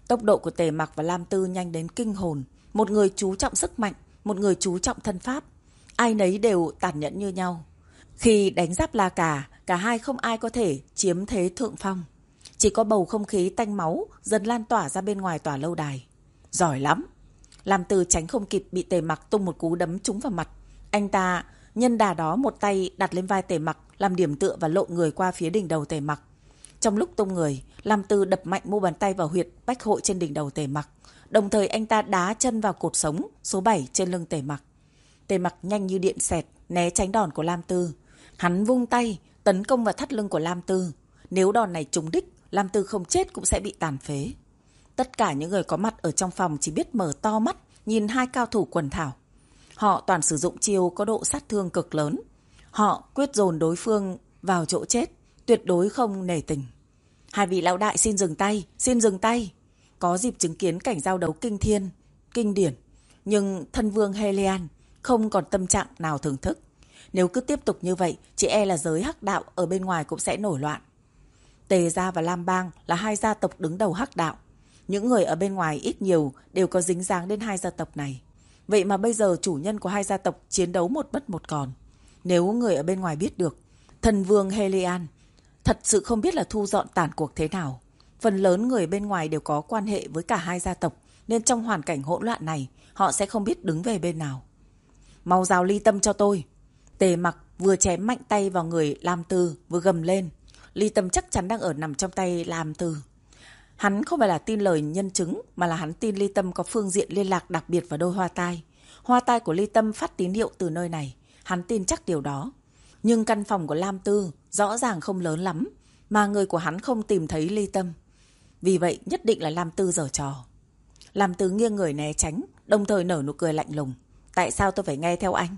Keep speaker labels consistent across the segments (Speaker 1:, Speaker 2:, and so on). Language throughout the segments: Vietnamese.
Speaker 1: Tốc độ của Tề Mặc và Lam Tư nhanh đến kinh hồn. Một người chú trọng sức mạnh, một người chú trọng thân pháp. Ai nấy đều tàn nhẫn như nhau. Khi đánh giáp La Cả, cả hai không ai có thể chiếm thế thượng phong. Chỉ có bầu không khí tanh máu dần lan tỏa ra bên ngoài tòa lâu đài. Giỏi lắm. Lam Tư tránh không kịp bị Tề Mặc tung một cú đấm trúng vào mặt. Anh ta nhân đà đó một tay đặt lên vai Tề Mặc làm điểm tựa và lộ người qua phía đỉnh đầu Tề Mặc. Trong lúc tung người, Lam Tư đập mạnh mu bàn tay vào huyệt bách hội trên đỉnh đầu Tề Mặc. Đồng thời anh ta đá chân vào cột sống số 7 trên lưng Tề Mặc. Tề Mặc nhanh như điện xẹt né tránh đòn của Lam Tư. Hắn vung tay tấn công vào thắt lưng của Lam Tư. Nếu đòn này trúng đích, Lam Tư không chết cũng sẽ bị tàn phế. Tất cả những người có mặt ở trong phòng chỉ biết mở to mắt nhìn hai cao thủ quần thảo. Họ toàn sử dụng chiêu có độ sát thương cực lớn. Họ quyết dồn đối phương vào chỗ chết, tuyệt đối không nể tình. Hai vị lão đại xin dừng tay, xin dừng tay. Có dịp chứng kiến cảnh giao đấu kinh thiên, kinh điển. Nhưng thân vương Helian không còn tâm trạng nào thưởng thức. Nếu cứ tiếp tục như vậy, chỉ e là giới hắc đạo ở bên ngoài cũng sẽ nổi loạn. Tề gia và Lam Bang là hai gia tộc đứng đầu hắc đạo. Những người ở bên ngoài ít nhiều đều có dính dáng đến hai gia tộc này. Vậy mà bây giờ chủ nhân của hai gia tộc chiến đấu một mất một còn. Nếu người ở bên ngoài biết được, thần vương Helian thật sự không biết là thu dọn tàn cuộc thế nào. Phần lớn người bên ngoài đều có quan hệ với cả hai gia tộc, nên trong hoàn cảnh hỗn loạn này, họ sẽ không biết đứng về bên nào. Mau giao ly tâm cho tôi. Tề Mặc vừa chém mạnh tay vào người Lam Tư, vừa gầm lên. Ly tâm chắc chắn đang nằm trong tay Lam Tư. Hắn không phải là tin lời nhân chứng, mà là hắn tin ly tâm có phương diện liên lạc đặc biệt vào đôi hoa tai. Hoa tai của ly tâm phát tín hiệu từ nơi này. Hắn tin chắc điều đó. Nhưng căn phòng của Lam Tư rõ ràng không lớn lắm, mà người của hắn không tìm thấy ly tâm. Vì vậy nhất định là Lam Tư giở trò. Lam Tư nghiêng người né tránh, đồng thời nở nụ cười lạnh lùng. Tại sao tôi phải nghe theo anh?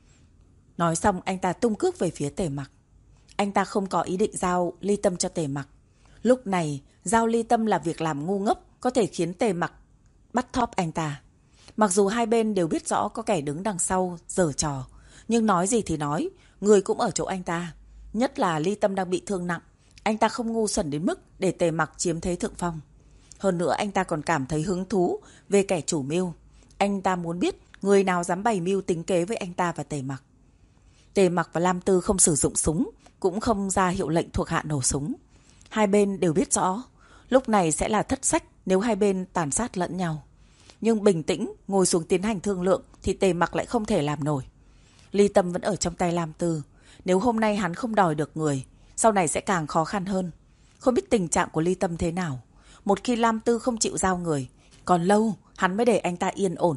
Speaker 1: Nói xong anh ta tung cước về phía Tề Mặc. Anh ta không có ý định giao ly tâm cho Tề Mặc. Lúc này giao ly tâm là việc làm ngu ngốc, có thể khiến Tề Mặc bắt thóp anh ta. Mặc dù hai bên đều biết rõ có kẻ đứng đằng sau giở trò, nhưng nói gì thì nói, người cũng ở chỗ anh ta. Nhất là ly tâm đang bị thương nặng. Anh ta không ngu xuẩn đến mức để Tề Mặc chiếm thế thượng phong. Hơn nữa anh ta còn cảm thấy hứng thú về kẻ chủ mưu. Anh ta muốn biết người nào dám bày mưu tính kế với anh ta và Tề Mặc. Tề Mặc và Lam Tư không sử dụng súng, cũng không ra hiệu lệnh thuộc hạ nổ súng. Hai bên đều biết rõ, lúc này sẽ là thất sách nếu hai bên tàn sát lẫn nhau. Nhưng bình tĩnh ngồi xuống tiến hành thương lượng thì Tề Mặc lại không thể làm nổi. Ly tâm vẫn ở trong tay Lam Tư. Nếu hôm nay hắn không đòi được người, sau này sẽ càng khó khăn hơn. Không biết tình trạng của ly tâm thế nào. Một khi Lam Tư không chịu giao người, còn lâu hắn mới để anh ta yên ổn.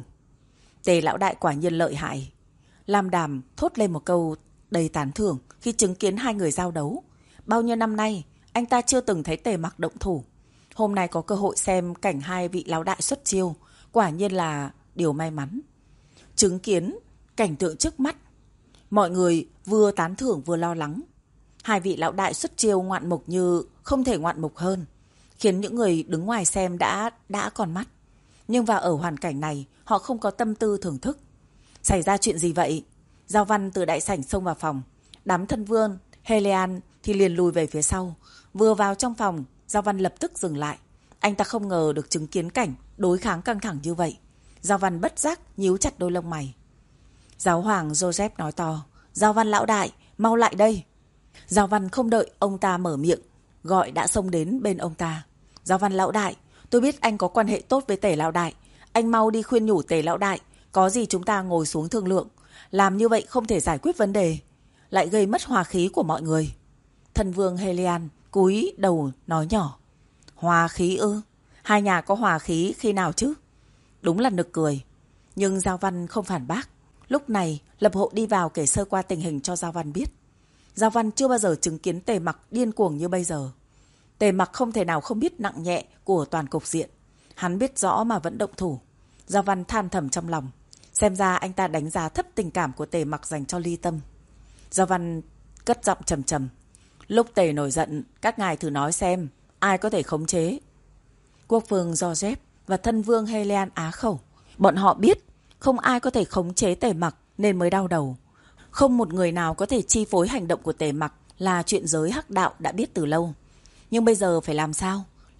Speaker 1: Tề lão đại quả nhiên lợi hại. Lam Đàm thốt lên một câu đầy tán thưởng khi chứng kiến hai người giao đấu. Bao nhiêu năm nay anh ta chưa từng thấy Tề Mặc động thủ. Hôm nay có cơ hội xem cảnh hai vị lão đại xuất chiêu, quả nhiên là điều may mắn. Chứng kiến cảnh tượng trước mắt, mọi người vừa tán thưởng vừa lo lắng. Hai vị lão đại xuất chiêu ngoạn mục như không thể ngoạn mục hơn, khiến những người đứng ngoài xem đã còn mắt. Nhưng vào ở hoàn cảnh này, họ không có tâm tư thưởng thức. Xảy ra chuyện gì vậy? Giao Văn từ đại sảnh xông vào phòng. Đám thân vương Helian thì liền lùi về phía sau. Vừa vào trong phòng, Giao Văn lập tức dừng lại. Anh ta không ngờ được chứng kiến cảnh đối kháng căng thẳng như vậy. Giao Văn bất giác nhíu chặt đôi lông mày. Giáo hoàng Joseph nói to. Giao Văn lão đại, mau lại đây. Giao Văn không đợi ông ta mở miệng, gọi đã xông đến bên ông ta. Giao Văn lão đại, tôi biết anh có quan hệ tốt với Tề lão đại. Anh mau đi khuyên nhủ Tề lão đại. Có gì chúng ta ngồi xuống thương lượng. Làm như vậy không thể giải quyết vấn đề, lại gây mất hòa khí của mọi người. Thần vương Helian cúi đầu nói nhỏ. Hòa khí ư? Hai nhà có hòa khí khi nào chứ? Đúng là nực cười. Nhưng Giao Văn không phản bác. Lúc này Lập Hộ đi vào kể sơ qua tình hình cho Giao Văn biết. Giao Văn chưa bao giờ chứng kiến Tề Mặc điên cuồng như bây giờ. Tề Mặc không thể nào không biết nặng nhẹ của toàn cục diện. Hắn biết rõ mà vẫn động thủ. Giao Văn than thầm trong lòng. Xem ra anh ta đánh giá thấp tình cảm của Tề Mặc dành cho ly tâm. Giao Văn cất giọng trầm trầm. Lúc Tề nổi giận, các ngài thử nói xem ai có thể khống chế. Quốc vương Joseph và thân vương Helian á khẩu. Bọn họ biết không ai có thể khống chế Tề Mặc nên mới đau đầu. Không một người nào có thể chi phối hành động của Tề Mặc là chuyện giới hắc đạo đã biết từ lâu. Nhưng bây giờ phải làm sao?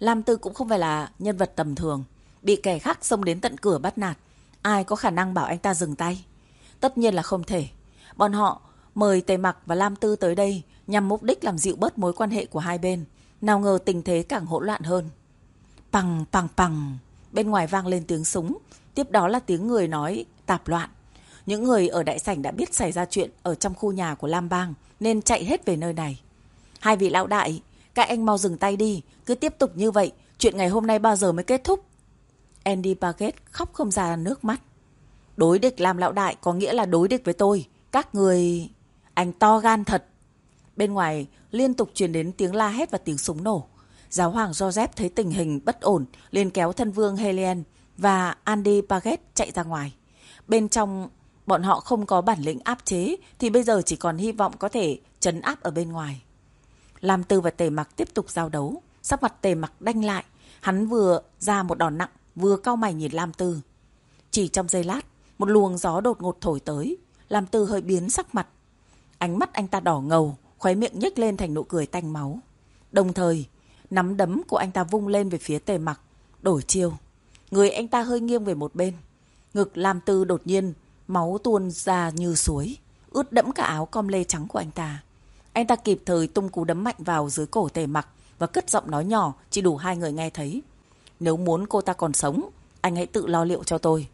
Speaker 1: Lam Tư cũng không phải là nhân vật tầm thường, bị kẻ khác xông đến tận cửa bắt nạt. Ai có khả năng bảo anh ta dừng tay? Tất nhiên là không thể. Bọn họ mời Tề Mặc và Lam Tư tới đây nhằm mục đích làm dịu bớt mối quan hệ của hai bên. Nào ngờ tình thế càng hỗn loạn hơn. Pằng pằng pằng, bên ngoài vang lên tiếng súng, tiếp đó là tiếng người nói tạp loạn. Những người ở đại sảnh đã biết xảy ra chuyện ở trong khu nhà của Lam Bang nên chạy hết về nơi này. Hai vị lão đại, các anh mau dừng tay đi, cứ tiếp tục như vậy, chuyện ngày hôm nay bao giờ mới kết thúc? Andy Paget khóc không ra nước mắt. Đối địch Lam lão đại có nghĩa là đối địch với tôi. Các người... Anh to gan thật. Bên ngoài liên tục truyền đến tiếng la hét và tiếng súng nổ. Giáo hoàng Joseph thấy tình hình bất ổn, liền kéo thân vương Helen và Andy Paget chạy ra ngoài. Bên trong bọn họ không có bản lĩnh áp chế thì bây giờ chỉ còn hy vọng có thể trấn áp ở bên ngoài. Lam Tư và Tề Mặc tiếp tục giao đấu. Sắc mặt Tề Mặc đanh lại. Hắn vừa ra một đòn nặng, vừa cau mày nhìn Lam Tư. Chỉ trong giây lát, một luồng gió đột ngột thổi tới. Lam Tư hơi biến sắc mặt. Ánh mắt anh ta đỏ ngầu, khóe miệng nhếch lên thành nụ cười tanh máu. Đồng thời, nắm đấm của anh ta vung lên về phía Tề Mặc, đổi chiêu. Người anh ta hơi nghiêng về một bên. Ngực Lam Tư đột nhiên máu tuôn ra như suối, ướt đẫm cả áo com lê trắng của anh ta. Anh ta kịp thời tung cú đấm mạnh vào dưới cổ Tề Mặc và cất giọng nói nhỏ chỉ đủ hai người nghe thấy. Nếu muốn cô ta còn sống, anh hãy tự lo liệu cho tôi.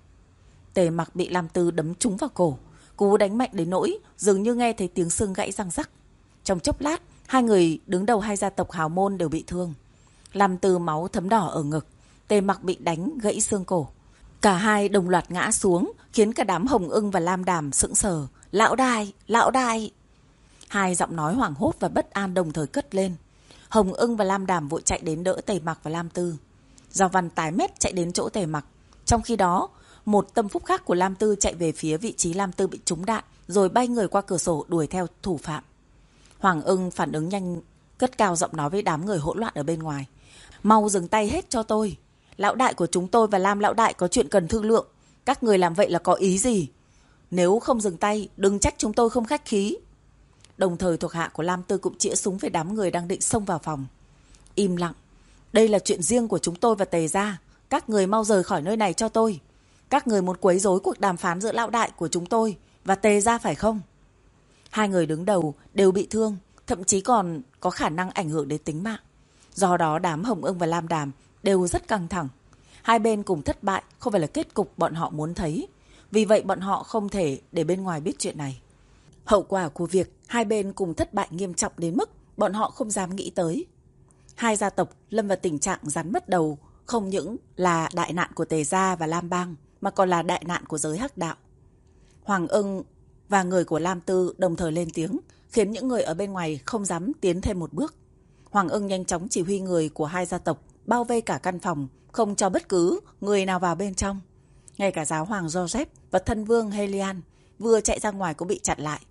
Speaker 1: Tề Mặc bị Lam Tư đấm trúng vào cổ. Cú đánh mạnh đến nỗi dường như nghe thấy tiếng xương gãy răng rắc. Trong chốc lát, hai người đứng đầu hai gia tộc hào môn đều bị thương. Lam Tư máu thấm đỏ ở ngực, Tề Mặc bị đánh gãy xương cổ. Cả hai đồng loạt ngã xuống, khiến cả đám Hồng Ưng và Lam Đàm sững sờ. Lão đại, lão đại! Hai giọng nói hoảng hốt và bất an đồng thời cất lên. Hồng Ưng và Lam Đàm vội chạy đến đỡ Tề Mặc và Lam Tư. Giao Văn tái mét chạy đến chỗ Tề Mặc. Trong khi đó, một tâm phúc khác của Lam Tư chạy về phía vị trí Lam Tư bị trúng đạn, rồi bay người qua cửa sổ đuổi theo thủ phạm. Hoàng Ưng phản ứng nhanh, cất cao giọng nói với đám người hỗn loạn ở bên ngoài. Mau dừng tay hết cho tôi. Lão đại của chúng tôi và Lam lão đại có chuyện cần thương lượng. Các người làm vậy là có ý gì? Nếu không dừng tay, đừng trách chúng tôi không khách khí. Đồng thời thuộc hạ của Lam Tư cũng chĩa súng về đám người đang định xông vào phòng. Im lặng. Đây là chuyện riêng của chúng tôi và Tề gia. Các người mau rời khỏi nơi này cho tôi. Các người muốn quấy rối cuộc đàm phán giữa lão đại của chúng tôi và Tề gia phải không? Hai người đứng đầu đều bị thương, thậm chí còn có khả năng ảnh hưởng đến tính mạng. Do đó đám Hồng Ưng và Lam Đàm đều rất căng thẳng. Hai bên cùng thất bại không phải là kết cục bọn họ muốn thấy. Vì vậy bọn họ không thể để bên ngoài biết chuyện này. Hậu quả của việc hai bên cùng thất bại nghiêm trọng đến mức bọn họ không dám nghĩ tới. Hai gia tộc lâm vào tình trạng rắn mất đầu, không những là đại nạn của Tề gia và Lam Bang mà còn là đại nạn của giới hắc đạo. Hoàng Ưng và người của Lam Tư đồng thời lên tiếng, khiến những người ở bên ngoài không dám tiến thêm một bước. Hoàng Ưng nhanh chóng chỉ huy người của hai gia tộc bao vây cả căn phòng, không cho bất cứ người nào vào bên trong. Ngay cả giáo hoàng Joseph và thân vương Helian vừa chạy ra ngoài cũng bị chặn lại.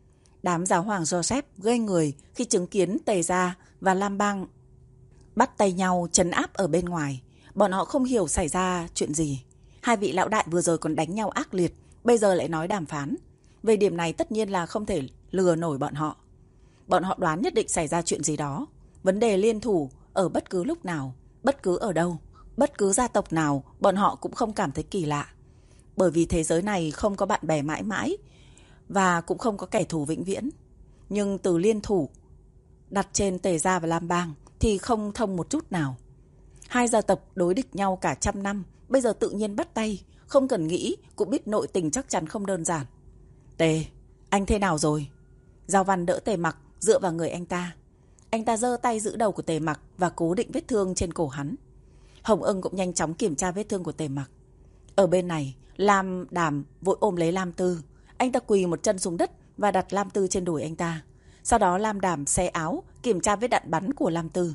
Speaker 1: Đám giáo hoàng Joseph gây người khi chứng kiến Tề gia và Lam Bang bắt tay nhau trấn áp ở bên ngoài. Bọn họ không hiểu xảy ra chuyện gì. Hai vị lão đại vừa rồi còn đánh nhau ác liệt, bây giờ lại nói đàm phán. Về điểm này tất nhiên là không thể lừa nổi bọn họ. Bọn họ đoán nhất định xảy ra chuyện gì đó. Vấn đề liên thủ ở bất cứ lúc nào, bất cứ ở đâu, bất cứ gia tộc nào, bọn họ cũng không cảm thấy kỳ lạ. Bởi vì thế giới này không có bạn bè mãi mãi và cũng không có kẻ thù vĩnh viễn. Nhưng từ liên thủ đặt trên Tề gia và Lam Bang thì không thông một chút nào. Hai gia tộc đối địch nhau cả trăm năm, bây giờ tự nhiên bắt tay, không cần nghĩ cũng biết nội tình chắc chắn không đơn giản. Tề, anh thế nào rồi? Giao Văn đỡ Tề Mặc dựa vào người anh ta. Anh ta giơ tay giữ đầu của Tề Mặc và cố định vết thương trên cổ hắn. Hồng Ưng cũng nhanh chóng kiểm tra vết thương của Tề Mặc. Ở bên này, Lam Đàm vội ôm lấy Lam Tư. Anh ta quỳ một chân xuống đất và đặt Lam Tư trên đùi anh ta. Sau đó Lam Đàm xé áo, kiểm tra vết đạn bắn của Lam Tư.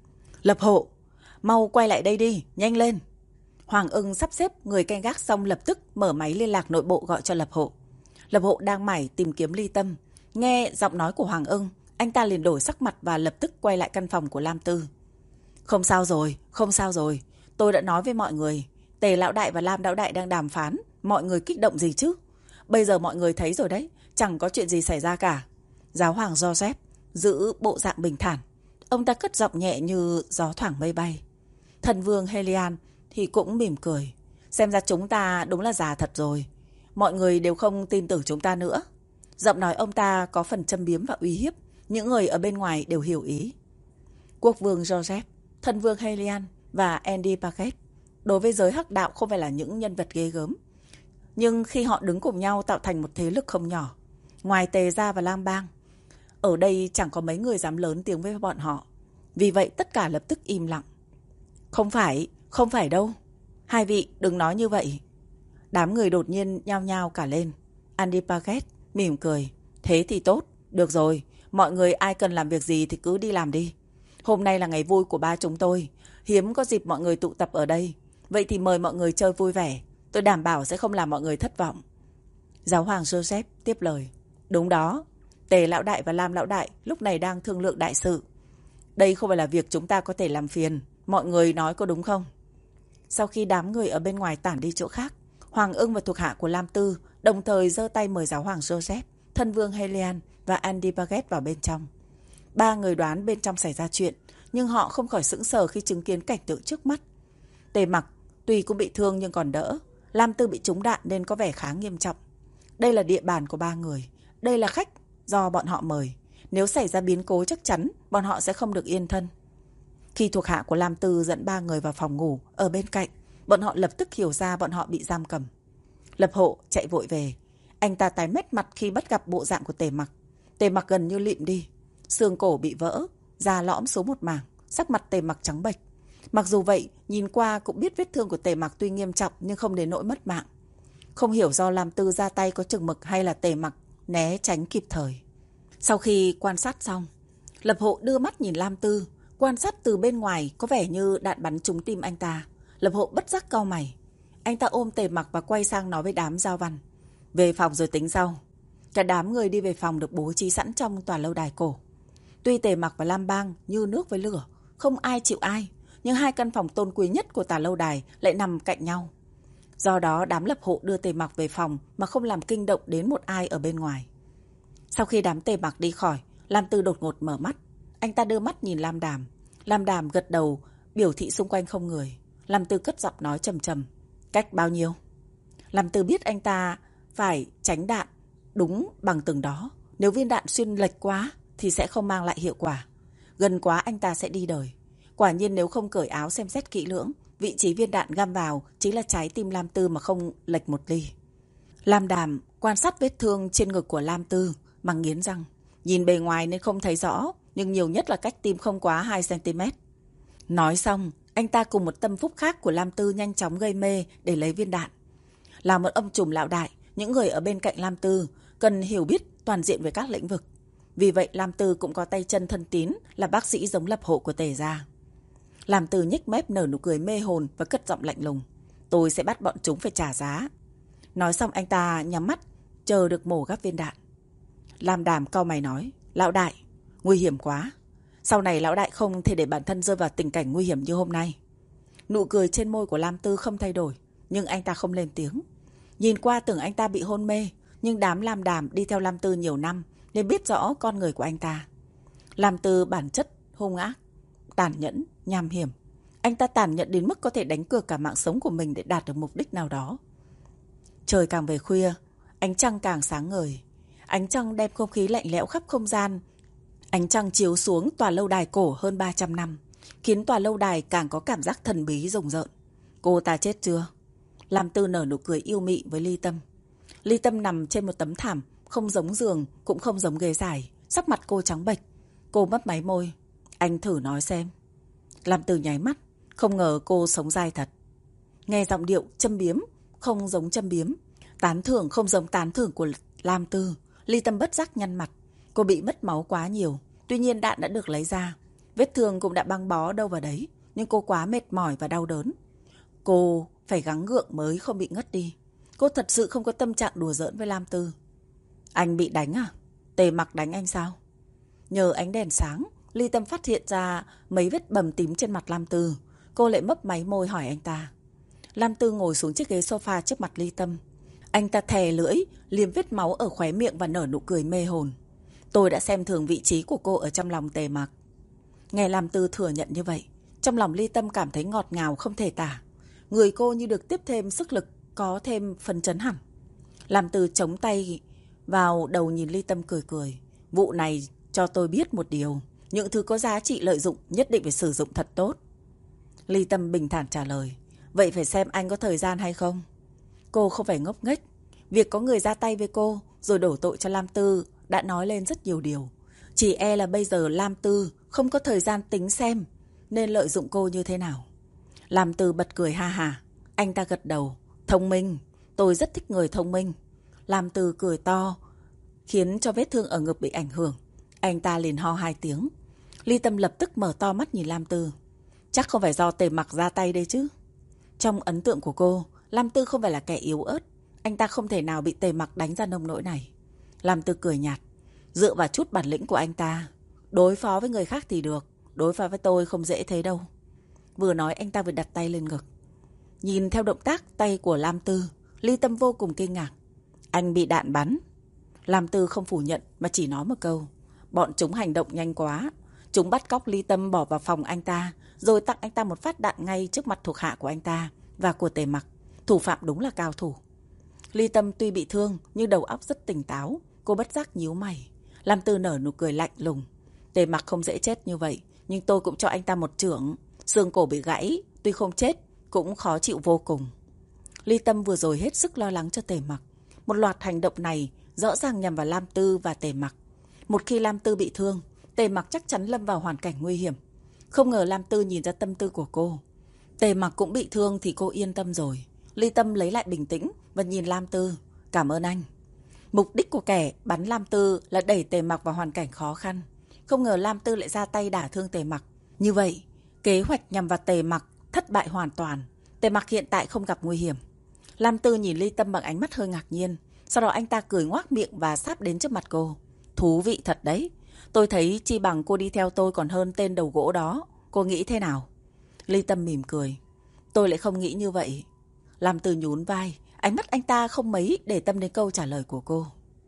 Speaker 1: Lập hộ, mau quay lại đây đi, nhanh lên. Hoàng Ưng sắp xếp người canh gác xong lập tức mở máy liên lạc nội bộ gọi cho Lập hộ. Lập hộ đang mải tìm kiếm Ly Tâm. Nghe giọng nói của Hoàng Ưng, anh ta liền đổi sắc mặt và lập tức quay lại căn phòng của Lam Tư. Không sao rồi, không sao rồi. Tôi đã nói với mọi người, Tề lão đại và Lam lão đại đang đàm phán. Mọi người kích động gì chứ? Bây giờ mọi người thấy rồi đấy, chẳng có chuyện gì xảy ra cả. Giáo hoàng Joseph giữ bộ dạng bình thản. Ông ta cất giọng nhẹ như gió thoảng mây bay. Thần vương Helian thì cũng mỉm cười. Xem ra chúng ta đúng là già thật rồi. Mọi người đều không tin tưởng chúng ta nữa. Giọng nói ông ta có phần châm biếm và uy hiếp. Những người ở bên ngoài đều hiểu ý. Quốc vương Joseph, thần vương Helian và Andy Paget đối với giới hắc đạo không phải là những nhân vật ghê gớm. Nhưng khi họ đứng cùng nhau tạo thành một thế lực không nhỏ. Ngoài Tề Gia và Lam Bang, ở đây chẳng có mấy người dám lớn tiếng với bọn họ. Vì vậy tất cả lập tức im lặng. Không phải đâu. Hai vị đừng nói như vậy. Đám người đột nhiên nhao nhao cả lên. Andy Paget mỉm cười. Thế thì tốt, được rồi. Mọi người ai cần làm việc gì thì cứ đi làm đi. Hôm nay là ngày vui của ba chúng tôi. Hiếm có dịp mọi người tụ tập ở đây. Vậy thì mời mọi người chơi vui vẻ. Tôi đảm bảo sẽ không làm mọi người thất vọng. Giáo hoàng Joseph tiếp lời. Đúng đó. Tề lão đại và Lam lão đại lúc này đang thương lượng đại sự. Đây không phải là việc chúng ta có thể làm phiền. Mọi người nói có đúng không? Sau khi đám người ở bên ngoài tản đi chỗ khác, Hoàng Ưng và thuộc hạ của Lam Tư đồng thời giơ tay mời giáo hoàng Joseph, thân vương Helian và Andy Paget vào bên trong. Ba người đoán bên trong xảy ra chuyện, nhưng họ không khỏi sững sờ khi chứng kiến cảnh tượng trước mắt. Tề Mặc tuy cũng bị thương nhưng còn đỡ. Lam Tư bị trúng đạn nên có vẻ khá nghiêm trọng. Đây là địa bàn của ba người. Đây là khách do bọn họ mời. Nếu xảy ra biến cố chắc chắn bọn họ sẽ không được yên thân. Khi thuộc hạ của Lam Tư dẫn ba người vào phòng ngủ ở bên cạnh, bọn họ lập tức hiểu ra bọn họ bị giam cầm. Lập Hộ chạy vội về. Anh ta tái mét mặt khi bắt gặp bộ dạng của Tề Mặc. Tề Mặc gần như lịm đi. Xương cổ bị vỡ, da lõm xuống một mảng, sắc mặt Tề Mặc trắng bệch. Mặc dù vậy, nhìn qua cũng biết vết thương của Tề Mặc tuy nghiêm trọng nhưng không đến nỗi mất mạng. Không hiểu do Lam Tư ra tay có chừng mực hay là Tề Mặc né tránh kịp thời. Sau khi quan sát xong, Lập Hộ đưa mắt nhìn Lam Tư, quan sát từ bên ngoài có vẻ như đạn bắn trúng tim anh ta. Lập Hộ bất giác cau mày. Anh ta ôm Tề Mặc và quay sang nói với đám giao văn. Về phòng rồi tính sau. Cả đám người đi về phòng được bố trí sẵn trong tòa lâu đài cổ. Tuy Tề Mặc và Lam Bang như nước với lửa, không ai chịu ai, nhưng hai căn phòng tôn quý nhất của tòa lâu đài lại nằm cạnh nhau. Do đó đám Lập Hộ đưa Tề Mặc về phòng mà không làm kinh động đến một ai ở bên ngoài. Sau khi đám Tề Mặc đi khỏi, Lam Tư đột ngột mở mắt. Anh ta đưa mắt nhìn Lam Đàm. Lam Đàm gật đầu, biểu thị xung quanh không người. Lam Tư cất giọng nói trầm trầm. Cách bao nhiêu? Lam Tư biết anh ta phải tránh đạn đúng bằng từng đó. Nếu viên đạn xuyên lệch quá thì sẽ không mang lại hiệu quả. Gần quá anh ta sẽ đi đời. Quả nhiên nếu không cởi áo xem xét kỹ lưỡng, vị trí viên đạn găm vào chính là trái tim Lam Tư mà không lệch một ly. Lam Đàm quan sát vết thương trên ngực của Lam Tư mà nghiến răng. Nhìn bề ngoài nên không thấy rõ, nhưng nhiều nhất là cách tim không quá 2 cm. Nói xong, anh ta cùng một tâm phúc khác của Lam Tư nhanh chóng gây mê để lấy viên đạn. Là một ông trùm lão đại, những người ở bên cạnh Lam Tư cần hiểu biết toàn diện về các lĩnh vực. Vì vậy Lam Tư cũng có tay chân thân tín là bác sĩ giống Lập Hộ của Tề gia. Lam Tư nhếch mép nở nụ cười mê hồn và cất giọng lạnh lùng. Tôi sẽ bắt bọn chúng phải trả giá. Nói xong anh ta nhắm mắt, chờ được mổ gắp viên đạn. Lam Đàm cau mày nói, lão đại, nguy hiểm quá. Sau này lão đại không thể để bản thân rơi vào tình cảnh nguy hiểm như hôm nay. Nụ cười trên môi của Lam Tư không thay đổi, nhưng anh ta không lên tiếng. Nhìn qua tưởng anh ta bị hôn mê, nhưng đám Lam Đàm đi theo Lam Tư nhiều năm nên biết rõ con người của anh ta. Lam Tư bản chất hung ác, tàn nhẫn, nham hiểm. Anh ta tàn nhẫn đến mức có thể đánh cược cả mạng sống của mình để đạt được mục đích nào đó. Trời càng về khuya, ánh trăng càng sáng ngời. Ánh trăng đem không khí lạnh lẽo khắp không gian. Ánh trăng chiếu xuống tòa lâu đài cổ hơn 300 năm, khiến tòa lâu đài càng có cảm giác thần bí rùng rợn. Cô ta chết chưa? Lam Tư nở nụ cười yêu mị với Ly Tâm. Ly Tâm nằm trên một tấm thảm, không giống giường, cũng không giống ghế dài. Sắc mặt cô trắng bệch. Cô mấp máy môi. Anh thử nói xem. Lam Tư nháy mắt. Không ngờ cô sống dai thật. Nghe giọng điệu châm biếm, không giống châm biếm. Tán thưởng không giống tán thưởng của Lam Tư. Ly Tâm bất giác nhăn mặt. Cô bị mất máu quá nhiều. Tuy nhiên đạn đã được lấy ra. Vết thương cũng đã băng bó đâu vào đấy. Nhưng cô quá mệt mỏi và đau đớn. Cô phải gắng gượng mới không bị ngất đi. Cô thật sự không có tâm trạng đùa giỡn với Lam Tư. Anh bị đánh à? Tề Mặc đánh anh sao? Nhờ ánh đèn sáng, Ly Tâm phát hiện ra mấy vết bầm tím trên mặt Lam Tư. Cô lại mấp máy môi hỏi anh ta. Lam Tư ngồi xuống chiếc ghế sofa trước mặt Ly Tâm. Anh ta thè lưỡi, liếm vết máu ở khóe miệng và nở nụ cười mê hồn. Tôi đã xem thường vị trí của cô ở trong lòng Tề Mặc. Nghe Lam Tư thừa nhận như vậy, Trong lòng Ly Tâm cảm thấy ngọt ngào không thể tả. Người cô như được tiếp thêm sức lực, có thêm phấn chấn hẳn. Lam Tư chống tay vào đầu nhìn Ly Tâm cười cười. Vụ này cho tôi biết một điều. Những thứ có giá trị lợi dụng nhất định phải sử dụng thật tốt. Ly Tâm bình thản trả lời. Vậy phải xem anh có thời gian hay không. Cô không phải ngốc nghếch. Việc có người ra tay với cô rồi đổ tội cho Lam Tư đã nói lên rất nhiều điều. Chỉ e là bây giờ Lam Tư không có thời gian tính xem nên lợi dụng cô như thế nào. Lam Tư bật cười ha hà. Anh ta gật đầu. Thông minh. Tôi rất thích người thông minh. Lam Tư cười to khiến cho vết thương ở ngực bị ảnh hưởng. Anh ta liền ho 2 tiếng. Ly Tâm lập tức mở to mắt nhìn Lam Tư. Chắc không phải do Tề Mặc ra tay đây chứ. Trong ấn tượng của cô, Lam Tư không phải là kẻ yếu ớt. Anh ta không thể nào bị Tề Mặc đánh ra nông nỗi này. Lam Tư cười nhạt. Dựa vào chút bản lĩnh của anh ta, đối phó với người khác thì được, đối phó với tôi không dễ thế đâu. Vừa nói anh ta vừa đặt tay lên ngực. Nhìn theo động tác tay của Lam Tư, Ly Tâm vô cùng kinh ngạc. Anh bị đạn bắn. Lam Tư không phủ nhận mà chỉ nói một câu. Bọn chúng hành động nhanh quá. Chúng bắt cóc Ly Tâm bỏ vào phòng anh ta, rồi tặng anh ta một phát đạn ngay trước mặt thuộc hạ của anh ta và của Tề Mặc. Thủ phạm đúng là cao thủ. Ly Tâm tuy bị thương nhưng đầu óc rất tỉnh táo. Cô bất giác nhíu mày. Lam Tư nở nụ cười lạnh lùng. Tề Mặc không dễ chết như vậy, nhưng tôi cũng cho anh ta một chưởng. Xương cổ bị gãy, tuy không chết cũng khó chịu vô cùng. Ly Tâm vừa rồi hết sức lo lắng cho Tề Mặc. Một loạt hành động này rõ ràng nhằm vào Lam Tư và Tề Mặc. Một khi Lam Tư bị thương, Tề Mặc chắc chắn lâm vào hoàn cảnh nguy hiểm. Không ngờ Lam Tư nhìn ra tâm tư của cô. Tề Mặc cũng bị thương thì cô yên tâm rồi. Ly Tâm lấy lại bình tĩnh và nhìn Lam Tư. Cảm ơn anh. Mục đích của kẻ bắn Lam Tư là đẩy Tề Mặc vào hoàn cảnh khó khăn. Không ngờ Lam Tư lại ra tay đả thương Tề Mặc. Như vậy, kế hoạch nhằm vào Tề Mặc thất bại hoàn toàn. Tề Mặc hiện tại không gặp nguy hiểm. Lam Tư nhìn Ly Tâm bằng ánh mắt hơi ngạc nhiên. Sau đó anh ta cười ngoác miệng và sắp đến trước mặt cô. Thú vị thật đấy. Tôi thấy chi bằng cô đi theo tôi còn hơn tên đầu gỗ đó. Cô nghĩ thế nào? Ly Tâm mỉm cười. Tôi lại không nghĩ như vậy. Lam Tư nhún vai. Ánh mắt anh ta không mấy để tâm đến câu trả lời của cô.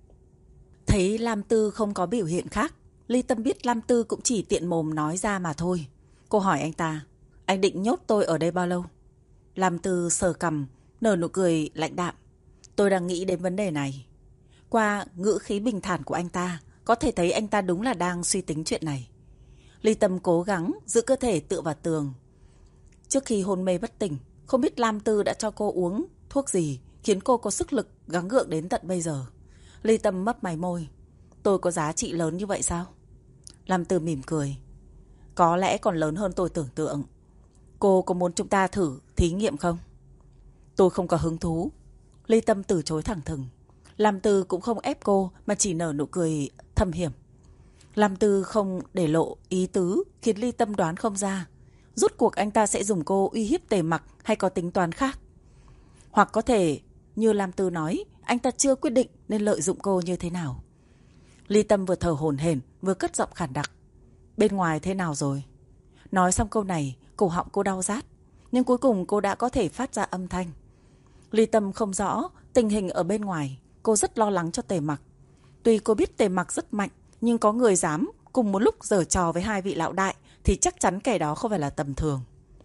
Speaker 1: Thấy Lam Tư không có biểu hiện khác, Ly Tâm biết Lam Tư cũng chỉ tiện mồm nói ra mà thôi. Cô hỏi anh ta. Anh định nhốt tôi ở đây bao lâu? Lam Tư sờ cằm, nở nụ cười lạnh đạm. Tôi đang nghĩ đến vấn đề này. Qua ngữ khí bình thản của anh ta, có thể thấy anh ta đúng là đang suy tính chuyện này. Ly Tâm cố gắng giữ cơ thể tựa vào tường. Trước khi hôn mê bất tỉnh, không biết Lam Tư đã cho cô uống thuốc gì khiến cô có sức lực gắng gượng đến tận bây giờ. Ly Tâm mấp máy môi. Tôi có giá trị lớn như vậy sao? Lam Tư mỉm cười. Có lẽ còn lớn hơn tôi tưởng tượng. Cô có muốn chúng ta thử thí nghiệm không? Tôi không có hứng thú. Ly Tâm từ chối thẳng thừng. Lam Tư cũng không ép cô mà chỉ nở nụ cười thâm hiểm. Lam Tư không để lộ ý tứ khiến Ly Tâm đoán không ra. Rốt cuộc anh ta sẽ dùng cô uy hiếp Tề Mặc hay có tính toán khác? Hoặc có thể, như Lam Tư nói, anh ta chưa quyết định nên lợi dụng cô như thế nào. Ly Tâm vừa thở hổn hển vừa cất giọng khản đặc. Bên ngoài thế nào rồi? Nói xong câu này, cổ họng cô đau rát. Nhưng cuối cùng cô đã có thể phát ra âm thanh. Ly Tâm không rõ tình hình ở bên ngoài. Cô rất lo lắng cho Tề Mặc. Tuy cô biết Tề Mặc rất mạnh, nhưng có người dám cùng một lúc giở trò với hai vị lão đại thì chắc chắn kẻ đó không phải là tầm thường.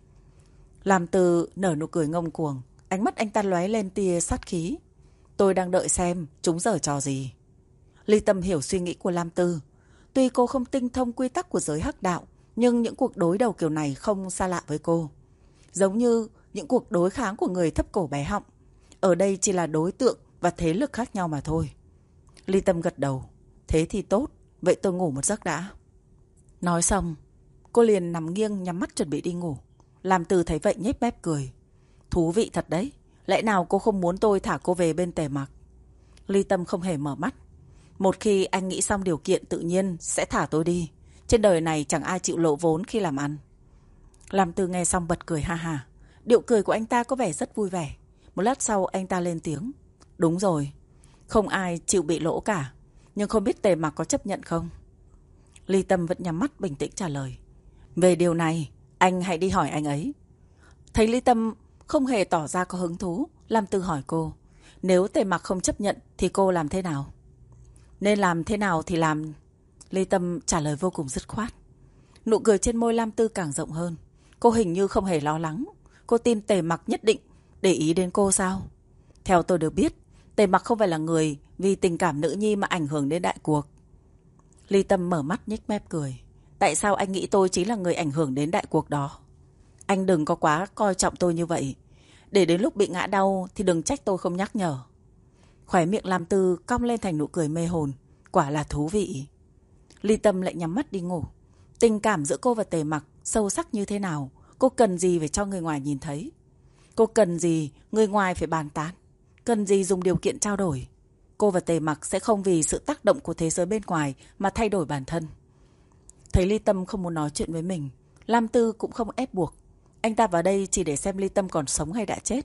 Speaker 1: Lam Tư nở nụ cười ngông cuồng. Ánh mắt anh ta lóe lên tia sát khí. Tôi đang đợi xem chúng giở trò gì. Ly Tâm hiểu suy nghĩ của Lam Tư. Tuy cô không tinh thông quy tắc của giới hắc đạo, nhưng những cuộc đối đầu kiểu này không xa lạ với cô. Giống như những cuộc đối kháng của người thấp cổ bé họng. Ở đây chỉ là đối tượng và thế lực khác nhau mà thôi. Ly Tâm gật đầu. Thế thì tốt, vậy tôi ngủ một giấc đã. Nói xong, cô liền nằm nghiêng nhắm mắt chuẩn bị đi ngủ. Lam Tư thấy vậy nhếch mép cười. Thú vị thật đấy. Lẽ nào cô không muốn tôi thả cô về bên Tề Mặc? Ly Tâm không hề mở mắt. Một khi anh nghĩ xong điều kiện tự nhiên sẽ thả tôi đi. Trên đời này chẳng ai chịu lộ vốn khi làm ăn. Lam Tư nghe xong bật cười ha ha. Điệu cười của anh ta có vẻ rất vui vẻ. Một lát sau anh ta lên tiếng. Đúng rồi, không ai chịu bị lỗ cả. Nhưng không biết Tề Mặc có chấp nhận không? Ly Tâm vẫn nhắm mắt bình tĩnh trả lời. Về điều này, anh hãy đi hỏi anh ấy. Thấy Ly Tâm không hề tỏ ra có hứng thú, Lam Tư hỏi cô. Nếu Tề Mặc không chấp nhận thì cô làm thế nào? Nên làm thế nào thì làm. Ly Tâm trả lời vô cùng dứt khoát. Nụ cười trên môi Lam Tư càng rộng hơn. Cô hình như không hề lo lắng. Cô tin Tề Mặc nhất định để ý đến cô sao? Theo tôi được biết, Tề Mặc không phải là người vì tình cảm nữ nhi mà ảnh hưởng đến đại cuộc. Ly Tâm mở mắt nhếch mép cười. Tại sao anh nghĩ tôi chính là người ảnh hưởng đến đại cuộc đó? Anh đừng có quá coi trọng tôi như vậy. Để đến lúc bị ngã đau thì đừng trách tôi không nhắc nhở. Khóe miệng Lam Tư cong lên thành nụ cười mê hồn. Quả là thú vị. Ly Tâm lại nhắm mắt đi ngủ. Tình cảm giữa cô và Tề Mặc sâu sắc như thế nào? Cô cần gì phải cho người ngoài nhìn thấy? Cô cần gì người ngoài phải bàn tán? Cần gì dùng điều kiện trao đổi? Cô và Tề Mặc sẽ không vì sự tác động của thế giới bên ngoài mà thay đổi bản thân. Thấy Ly Tâm không muốn nói chuyện với mình, Lam Tư cũng không ép buộc. Anh ta vào đây chỉ để xem Ly Tâm còn sống hay đã chết.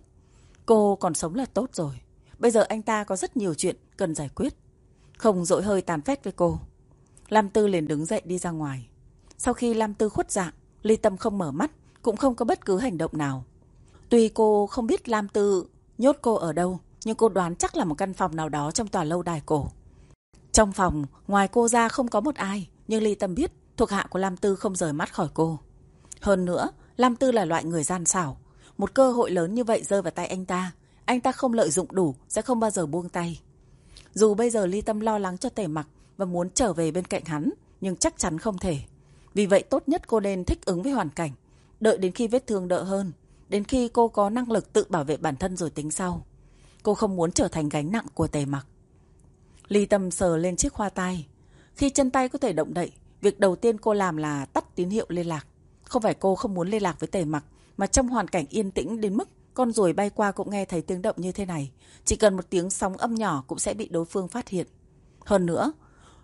Speaker 1: Cô còn sống là tốt rồi. Bây giờ anh ta có rất nhiều chuyện cần giải quyết. Không dỗi hơi tàn phét với cô. Lam Tư liền đứng dậy đi ra ngoài. Sau khi Lam Tư khuất dạng, Ly Tâm không mở mắt, cũng không có bất cứ hành động nào. Tuy cô không biết Lam Tư nhốt cô ở đâu, nhưng cô đoán chắc là một căn phòng nào đó trong tòa lâu đài cổ. Trong phòng, ngoài cô ra không có một ai, nhưng Ly Tâm biết thuộc hạ của Lam Tư không rời mắt khỏi cô. Hơn nữa, Lam Tư là loại người gian xảo. Một cơ hội lớn như vậy rơi vào tay anh ta không lợi dụng đủ, sẽ không bao giờ buông tay. Dù bây giờ Ly Tâm lo lắng cho Tề Mặc và muốn trở về bên cạnh hắn, nhưng chắc chắn không thể. Vì vậy tốt nhất cô nên thích ứng với hoàn cảnh, đợi đến khi vết thương đỡ hơn, đến khi cô có năng lực tự bảo vệ bản thân rồi tính sau. Cô không muốn trở thành gánh nặng của Tề Mặc. Ly Tâm sờ lên chiếc hoa tai. Khi chân tay có thể động đậy, việc đầu tiên cô làm là tắt tín hiệu liên lạc. Không phải cô không muốn liên lạc với Tề Mặc, mà trong hoàn cảnh yên tĩnh đến mức con ruồi bay qua cũng nghe thấy tiếng động như thế này. Chỉ cần một tiếng sóng âm nhỏ cũng sẽ bị đối phương phát hiện. Hơn nữa,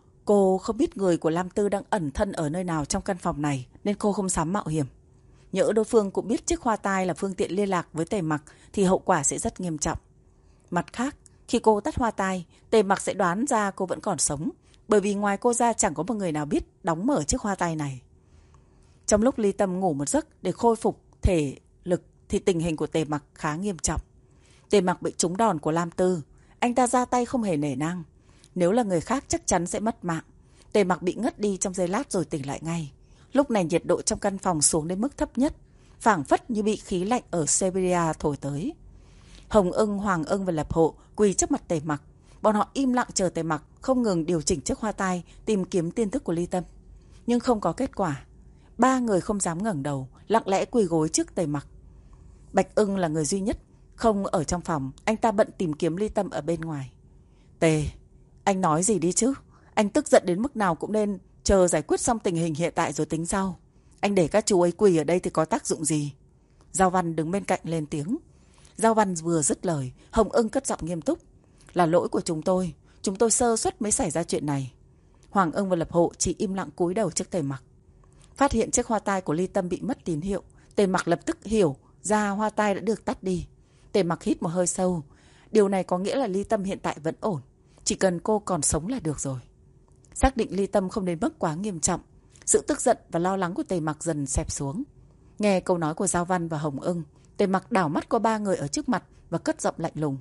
Speaker 1: cô không biết người của Lam Tư đang ẩn thân ở nơi nào trong căn phòng này, nên cô không dám mạo hiểm. Nhỡ đối phương cũng biết chiếc hoa tai là phương tiện liên lạc với Tề Mặc thì hậu quả sẽ rất nghiêm trọng. Mặt khác, khi cô tắt hoa tai, Tề Mặc sẽ đoán ra cô vẫn còn sống, bởi vì ngoài cô ra chẳng có một người nào biết đóng mở chiếc hoa tai này. Trong lúc Ly Tâm ngủ một giấc để khôi phục thể lực thì tình hình của Tề Mặc khá nghiêm trọng. Tề Mặc bị trúng đòn của Lam Tư. Anh ta ra tay không hề nể nang. Nếu là người khác chắc chắn sẽ mất mạng. Tề Mặc bị ngất đi trong giây lát rồi tỉnh lại ngay. Lúc này nhiệt độ trong căn phòng xuống đến mức thấp nhất, phảng phất như bị khí lạnh ở Siberia thổi tới. Hồng Ưng, Hoàng Ưng và Lập Hộ quỳ trước mặt Tề Mặc. Bọn họ im lặng chờ Tề Mặc không ngừng điều chỉnh chiếc hoa tai, tìm kiếm tin tức của Ly Tâm. Nhưng không có kết quả. Ba người không dám ngẩng đầu, lặng lẽ quỳ gối trước Tề Mặc. Bạch Ưng là người duy nhất không ở trong phòng, anh ta bận tìm kiếm Ly Tâm ở bên ngoài. Tề, anh nói gì đi chứ? Anh tức giận đến mức nào cũng nên chờ giải quyết xong tình hình hiện tại rồi tính sau. Anh để các chú ấy quỳ ở đây thì có tác dụng gì? Giao Văn đứng bên cạnh lên tiếng. Giao Văn vừa dứt lời, Hồng Ưng cất giọng nghiêm túc. Là lỗi của chúng tôi sơ suất mới xảy ra chuyện này. Hoàng Ưng và Lập Hộ chỉ im lặng cúi đầu trước Tề Mặc. Phát hiện chiếc hoa tai của Ly Tâm bị mất tín hiệu, Tề Mặc lập tức hiểu ra hoa tai đã được tắt đi. Tề Mặc hít một hơi sâu. Điều này có nghĩa là Ly Tâm hiện tại vẫn ổn, chỉ cần cô còn sống là được rồi. Xác định Ly Tâm không đến mức quá nghiêm trọng, sự tức giận và lo lắng của Tề Mặc dần xẹp xuống. Nghe câu nói của Giao Văn và Hồng Ưng, Tề Mặc đảo mắt qua ba người ở trước mặt và cất giọng lạnh lùng.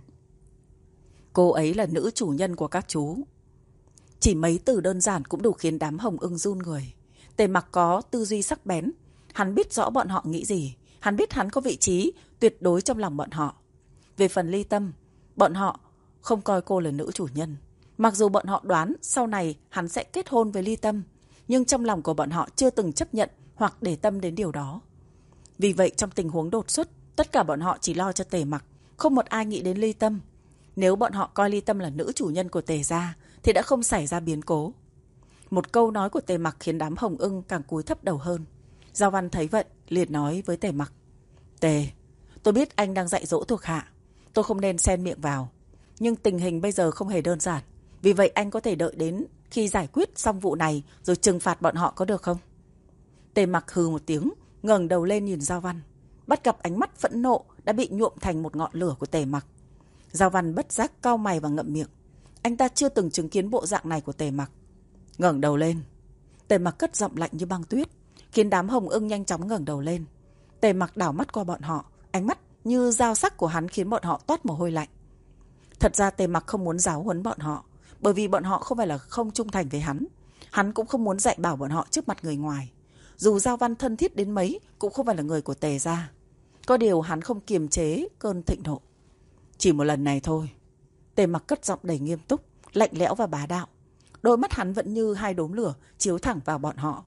Speaker 1: Cô ấy là nữ chủ nhân của các chú. Chỉ mấy từ đơn giản cũng đủ khiến đám Hồng Ưng run người. Tề Mặc có tư duy sắc bén, hắn biết rõ bọn họ nghĩ gì, hắn biết hắn có vị trí tuyệt đối trong lòng bọn họ. Về phần Ly Tâm, bọn họ không coi cô là nữ chủ nhân. Mặc dù bọn họ đoán sau này hắn sẽ kết hôn với Ly Tâm, nhưng trong lòng của bọn họ chưa từng chấp nhận hoặc để tâm đến điều đó. Vì vậy trong tình huống đột xuất, tất cả bọn họ chỉ lo cho Tề Mặc, không một ai nghĩ đến Ly Tâm. Nếu bọn họ coi Ly Tâm là nữ chủ nhân của Tề gia thì đã không xảy ra biến cố. Một câu nói của Tề Mặc khiến đám Hồng Ưng càng cúi thấp đầu hơn. Giao Văn thấy vậy, liền nói với Tề Mặc. Tề, tôi biết anh đang dạy dỗ thuộc hạ, tôi không nên xen miệng vào. Nhưng tình hình bây giờ không hề đơn giản. Vì vậy anh có thể đợi đến khi giải quyết xong vụ này rồi trừng phạt bọn họ có được không? Tề Mặc hừ một tiếng, ngẩng đầu lên nhìn Giao Văn. Bắt gặp ánh mắt phẫn nộ đã bị nhuộm thành một ngọn lửa của Tề Mặc. Giao Văn bất giác cau mày và ngậm miệng. Anh ta chưa từng chứng kiến bộ dạng này của Tề Mặc. Ngẩng đầu lên. Tề Mặc cất giọng lạnh như băng tuyết, khiến đám Hồng Ưng nhanh chóng ngẩng đầu lên. Tề Mặc đảo mắt qua bọn họ, ánh mắt như dao sắc của hắn khiến bọn họ toát mồ hôi lạnh. Thật ra Tề Mặc không muốn giáo huấn bọn họ, bởi vì bọn họ không phải là không trung thành với hắn. Hắn cũng không muốn dạy bảo bọn họ trước mặt người ngoài. Dù Giao Văn thân thiết đến mấy cũng không phải là người của Tề gia. Có điều hắn không kiềm chế cơn thịnh nộ. Chỉ một lần này thôi. Tề Mặc cất giọng đầy nghiêm túc, lạnh lẽo và bá đạo. Đôi mắt hắn vẫn như hai đốm lửa chiếu thẳng vào bọn họ.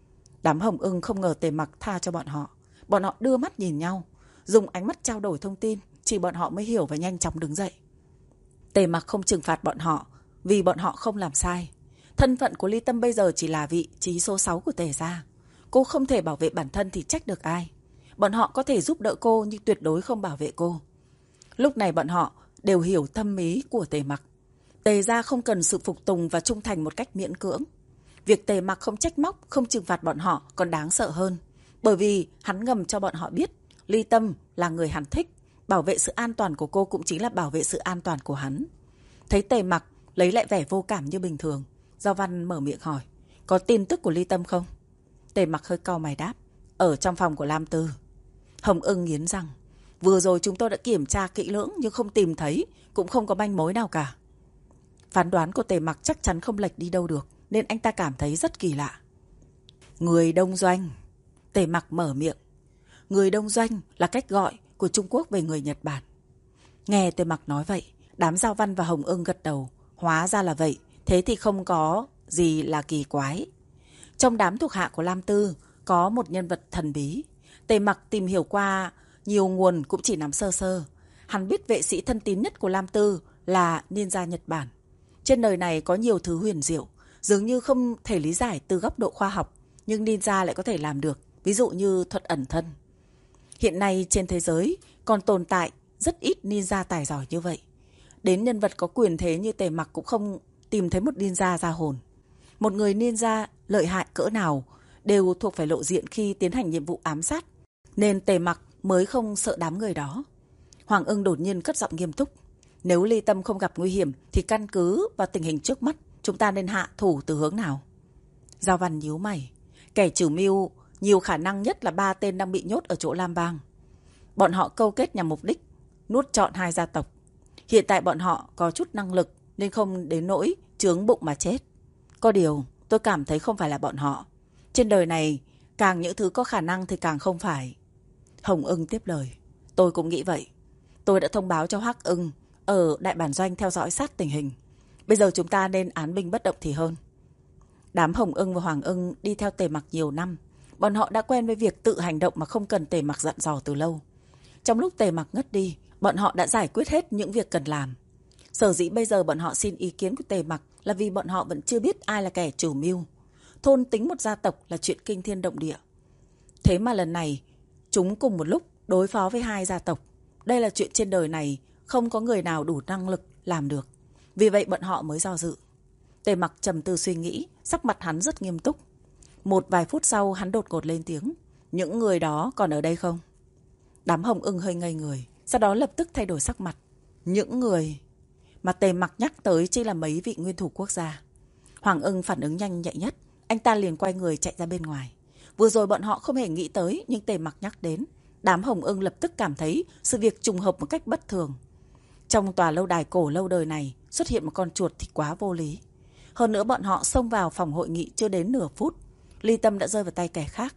Speaker 1: Đám Hồng Ưng không ngờ Tề Mặc tha cho bọn họ. Bọn họ đưa mắt nhìn nhau, dùng ánh mắt trao đổi thông tin, chỉ bọn họ mới hiểu và nhanh chóng đứng dậy. Tề Mặc không trừng phạt bọn họ vì bọn họ không làm sai. Thân phận của Ly Tâm bây giờ chỉ là vị trí số 6 của Tề gia. Cô không thể bảo vệ bản thân thì trách được ai. Bọn họ có thể giúp đỡ cô nhưng tuyệt đối không bảo vệ cô. Lúc này bọn họ đều hiểu thâm ý của Tề Mặc. Tề gia không cần sự phục tùng và trung thành một cách miễn cưỡng. Việc Tề Mặc không trách móc, không trừng phạt bọn họ còn đáng sợ hơn. Bởi vì hắn ngầm cho bọn họ biết Ly Tâm là người hắn thích. Bảo vệ sự an toàn của cô cũng chính là bảo vệ sự an toàn của hắn. Thấy Tề Mặc lấy lại vẻ vô cảm như bình thường, Giao Văn mở miệng hỏi, có tin tức của Ly Tâm không? Tề Mặc hơi cau mày đáp, ở trong phòng của Lam Tư. Hồng Ưng nghiến răng, vừa rồi chúng tôi đã kiểm tra kỹ lưỡng nhưng không tìm thấy, cũng không có manh mối nào cả. Phán đoán của Tề Mặc chắc chắn không lệch đi đâu được, nên anh ta cảm thấy rất kỳ lạ. Người đông doanh. Tề Mặc mở miệng. Người đông doanh là cách gọi của Trung Quốc về người Nhật Bản. Nghe Tề Mặc nói vậy, đám Giao Văn và Hồng Ưng gật đầu. Hóa ra là vậy, thế thì không có gì là kỳ quái. Trong đám thuộc hạ của Lam Tư có một nhân vật thần bí. Tề Mặc tìm hiểu qua nhiều nguồn cũng chỉ nắm sơ sơ. Hắn biết vệ sĩ thân tín nhất của Lam Tư là ninja Nhật Bản. Trên đời này có nhiều thứ huyền diệu, dường như không thể lý giải từ góc độ khoa học, nhưng ninja lại có thể làm được, ví dụ như thuật ẩn thân. Hiện nay trên thế giới còn tồn tại rất ít ninja tài giỏi như vậy. Đến nhân vật có quyền thế như Tề Mặc cũng không tìm thấy một ninja ra hồn. Một người ninja lợi hại cỡ nào đều thuộc phải lộ diện khi tiến hành nhiệm vụ ám sát, nên Tề Mặc mới không sợ đám người đó. Hoàng Ưng đột nhiên cất giọng nghiêm túc. Nếu Ly Tâm không gặp nguy hiểm thì căn cứ vào tình hình trước mắt, chúng ta nên hạ thủ từ hướng nào? Giao Văn nhíu mày. Kẻ chủ mưu nhiều khả năng nhất là 3 tên đang bị nhốt ở chỗ Lam Bang. Bọn họ câu kết nhằm mục đích nuốt trọn 2 gia tộc. Hiện tại bọn họ có chút năng lực nên không đến nỗi chướng bụng mà chết. Có điều tôi cảm thấy không phải là bọn họ. Trên đời này càng những thứ có khả năng thì càng không phải. Hồng Ưng tiếp lời. Tôi cũng nghĩ vậy. Tôi đã thông báo cho Hắc Ưng ở đại bản doanh theo dõi sát tình hình. Bây giờ chúng ta nên án binh bất động thì hơn. Đám Hồng Ưng và Hoàng Ưng đi theo Tề Mặc nhiều năm. Bọn họ đã quen với việc tự hành động mà không cần Tề Mặc dặn dò từ lâu. Trong lúc Tề Mặc ngất đi, bọn họ đã giải quyết hết những việc cần làm. Sở dĩ bây giờ bọn họ xin ý kiến của Tề Mặc là vì bọn họ vẫn chưa biết ai là kẻ chủ mưu. Thôn tính một gia tộc là chuyện kinh thiên động địa. Thế mà lần này, chúng cùng một lúc đối phó với 2 gia tộc. Đây là chuyện trên đời này không có người nào đủ năng lực làm được. Vì vậy bọn họ mới do dự. Tề Mặc trầm tư suy nghĩ, sắc mặt hắn rất nghiêm túc. Một vài phút sau hắn đột ngột lên tiếng. Những người đó còn ở đây không? Đám Hồng Ưng hơi ngây người, sau đó lập tức thay đổi sắc mặt. Những người mà Tề Mặc nhắc tới chỉ là mấy vị nguyên thủ quốc gia. Hoàng Ưng phản ứng nhanh nhạy nhất, anh ta liền quay người chạy ra bên ngoài. Vừa rồi bọn họ không hề nghĩ tới, nhưng Tề Mặc nhắc đến. Đám Hồng Ưng lập tức cảm thấy sự việc trùng hợp một cách bất thường. Trong tòa lâu đài cổ lâu đời này xuất hiện một con chuột thì quá vô lý. Hơn nữa bọn họ xông vào phòng hội nghị chưa đến nửa phút, Ly Tâm đã rơi vào tay kẻ khác.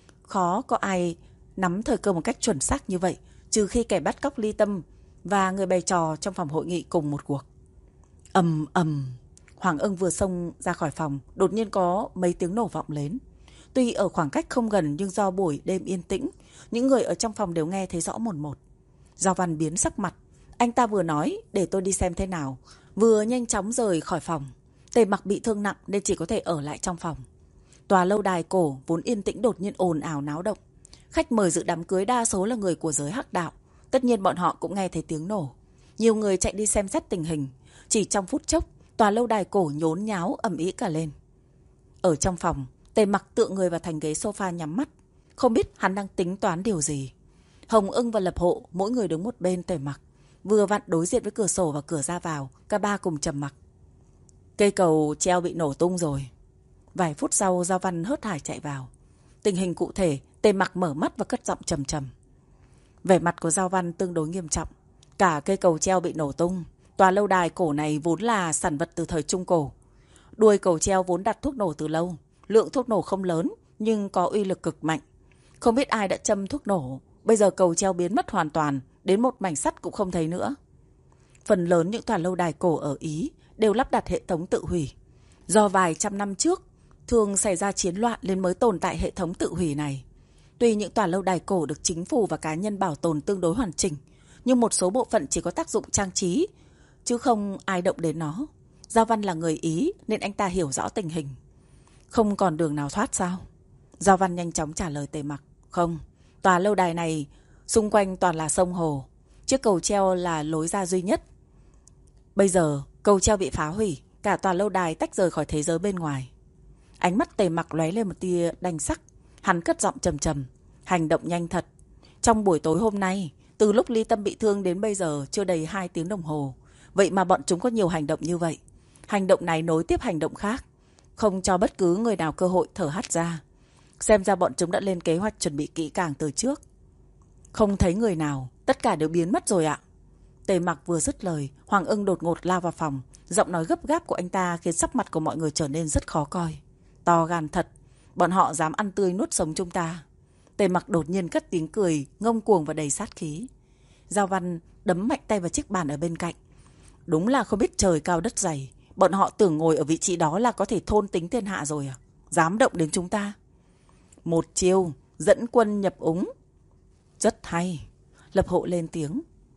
Speaker 1: Khó có ai nắm thời cơ một cách chuẩn xác như vậy, trừ khi kẻ bắt cóc Ly Tâm và người bày trò trong phòng hội nghị cùng một cuộc. Ầm ầm. Hoàng Ưng vừa xông ra khỏi phòng, đột nhiên có mấy tiếng nổ vọng lên. Tuy ở khoảng cách không gần nhưng do buổi đêm yên tĩnh, những người ở trong phòng đều nghe thấy rõ một một. Giao Văn biến sắc mặt. Anh ta vừa nói để tôi đi xem thế nào, vừa nhanh chóng rời khỏi phòng. Tề Mặc bị thương nặng nên chỉ có thể ở lại trong phòng. Tòa lâu đài cổ vốn yên tĩnh đột nhiên ồn ào náo động. Khách mời dự đám cưới đa số là người của giới Hắc đạo. Tất nhiên bọn họ cũng nghe thấy tiếng nổ. Nhiều người chạy đi xem xét tình hình. Chỉ trong phút chốc, tòa lâu đài cổ nhốn nháo ầm ĩ cả lên. Ở trong phòng, Tề Mặc tựa người vào thành ghế sofa nhắm mắt. Không biết hắn đang tính toán điều gì. Hồng Ưng và Lập Hộ mỗi người đứng một bên Tề Mặc. Vừa vặn đối diện với cửa sổ và cửa ra vào, cả ba cùng trầm mặc. Cây cầu treo bị nổ tung rồi. Vài phút sau, Giao Văn hớt hải chạy vào. Tình hình cụ thể, Tề Mặc mở mắt và cất giọng trầm trầm. Vẻ mặt của Giao Văn tương đối nghiêm trọng. Cả cây cầu treo bị nổ tung. Tòa lâu đài cổ này vốn là sản vật từ thời Trung Cổ. Đuôi cầu treo vốn đặt thuốc nổ từ lâu. Lượng thuốc nổ không lớn, nhưng có uy lực cực mạnh. Không biết ai đã châm thuốc nổ, bây giờ cầu treo biến mất hoàn toàn, đến một mảnh sắt cũng không thấy nữa. Phần lớn những tòa lâu đài cổ ở Ý đều lắp đặt hệ thống tự hủy. Do vài trăm năm trước thường xảy ra chiến loạn nên mới tồn tại hệ thống tự hủy này. Tuy những tòa lâu đài cổ được chính phủ và cá nhân bảo tồn tương đối hoàn chỉnh, nhưng một số bộ phận chỉ có tác dụng trang trí, chứ không ai động đến nó. Giao Văn là người Ý nên anh ta hiểu rõ tình hình. Không còn đường nào thoát sao? Giao Văn nhanh chóng trả lời Tề Mặc. Không, tòa lâu đài này xung quanh toàn là sông hồ. Chiếc cầu treo là lối ra duy nhất. Bây giờ cầu treo bị phá hủy, cả tòa lâu đài tách rời khỏi thế giới bên ngoài. Ánh mắt Tề Mặc lóe lên một tia đanh sắc. Hắn cất giọng trầm trầm. Hành động nhanh thật. Trong buổi tối hôm nay, từ lúc Ly Tâm bị thương đến bây giờ chưa đầy 2 tiếng đồng hồ. Vậy mà bọn chúng có nhiều hành động như vậy. Hành động này nối tiếp hành động khác, không cho bất cứ người nào cơ hội thở hắt ra. Xem ra bọn chúng đã lên kế hoạch chuẩn bị kỹ càng từ trước. Không thấy người nào, tất cả đều biến mất rồi ạ. Tề Mặc vừa dứt lời, Hoàng Ưng đột ngột lao vào phòng. Giọng nói gấp gáp của anh ta khiến sắc mặt của mọi người trở nên rất khó coi. To gan thật, bọn họ dám ăn tươi nuốt sống chúng ta. Tề Mặc đột nhiên cất tiếng cười, ngông cuồng và đầy sát khí. Giao Văn đấm mạnh tay vào chiếc bàn ở bên cạnh. Đúng là không biết trời cao đất dày. Bọn họ tưởng ngồi ở vị trí đó là có thể thôn tính thiên hạ rồi à? Dám động đến chúng ta. Một chiêu, dẫn quân nhập úng. Rất hay. Lập Hộ lên tiếng.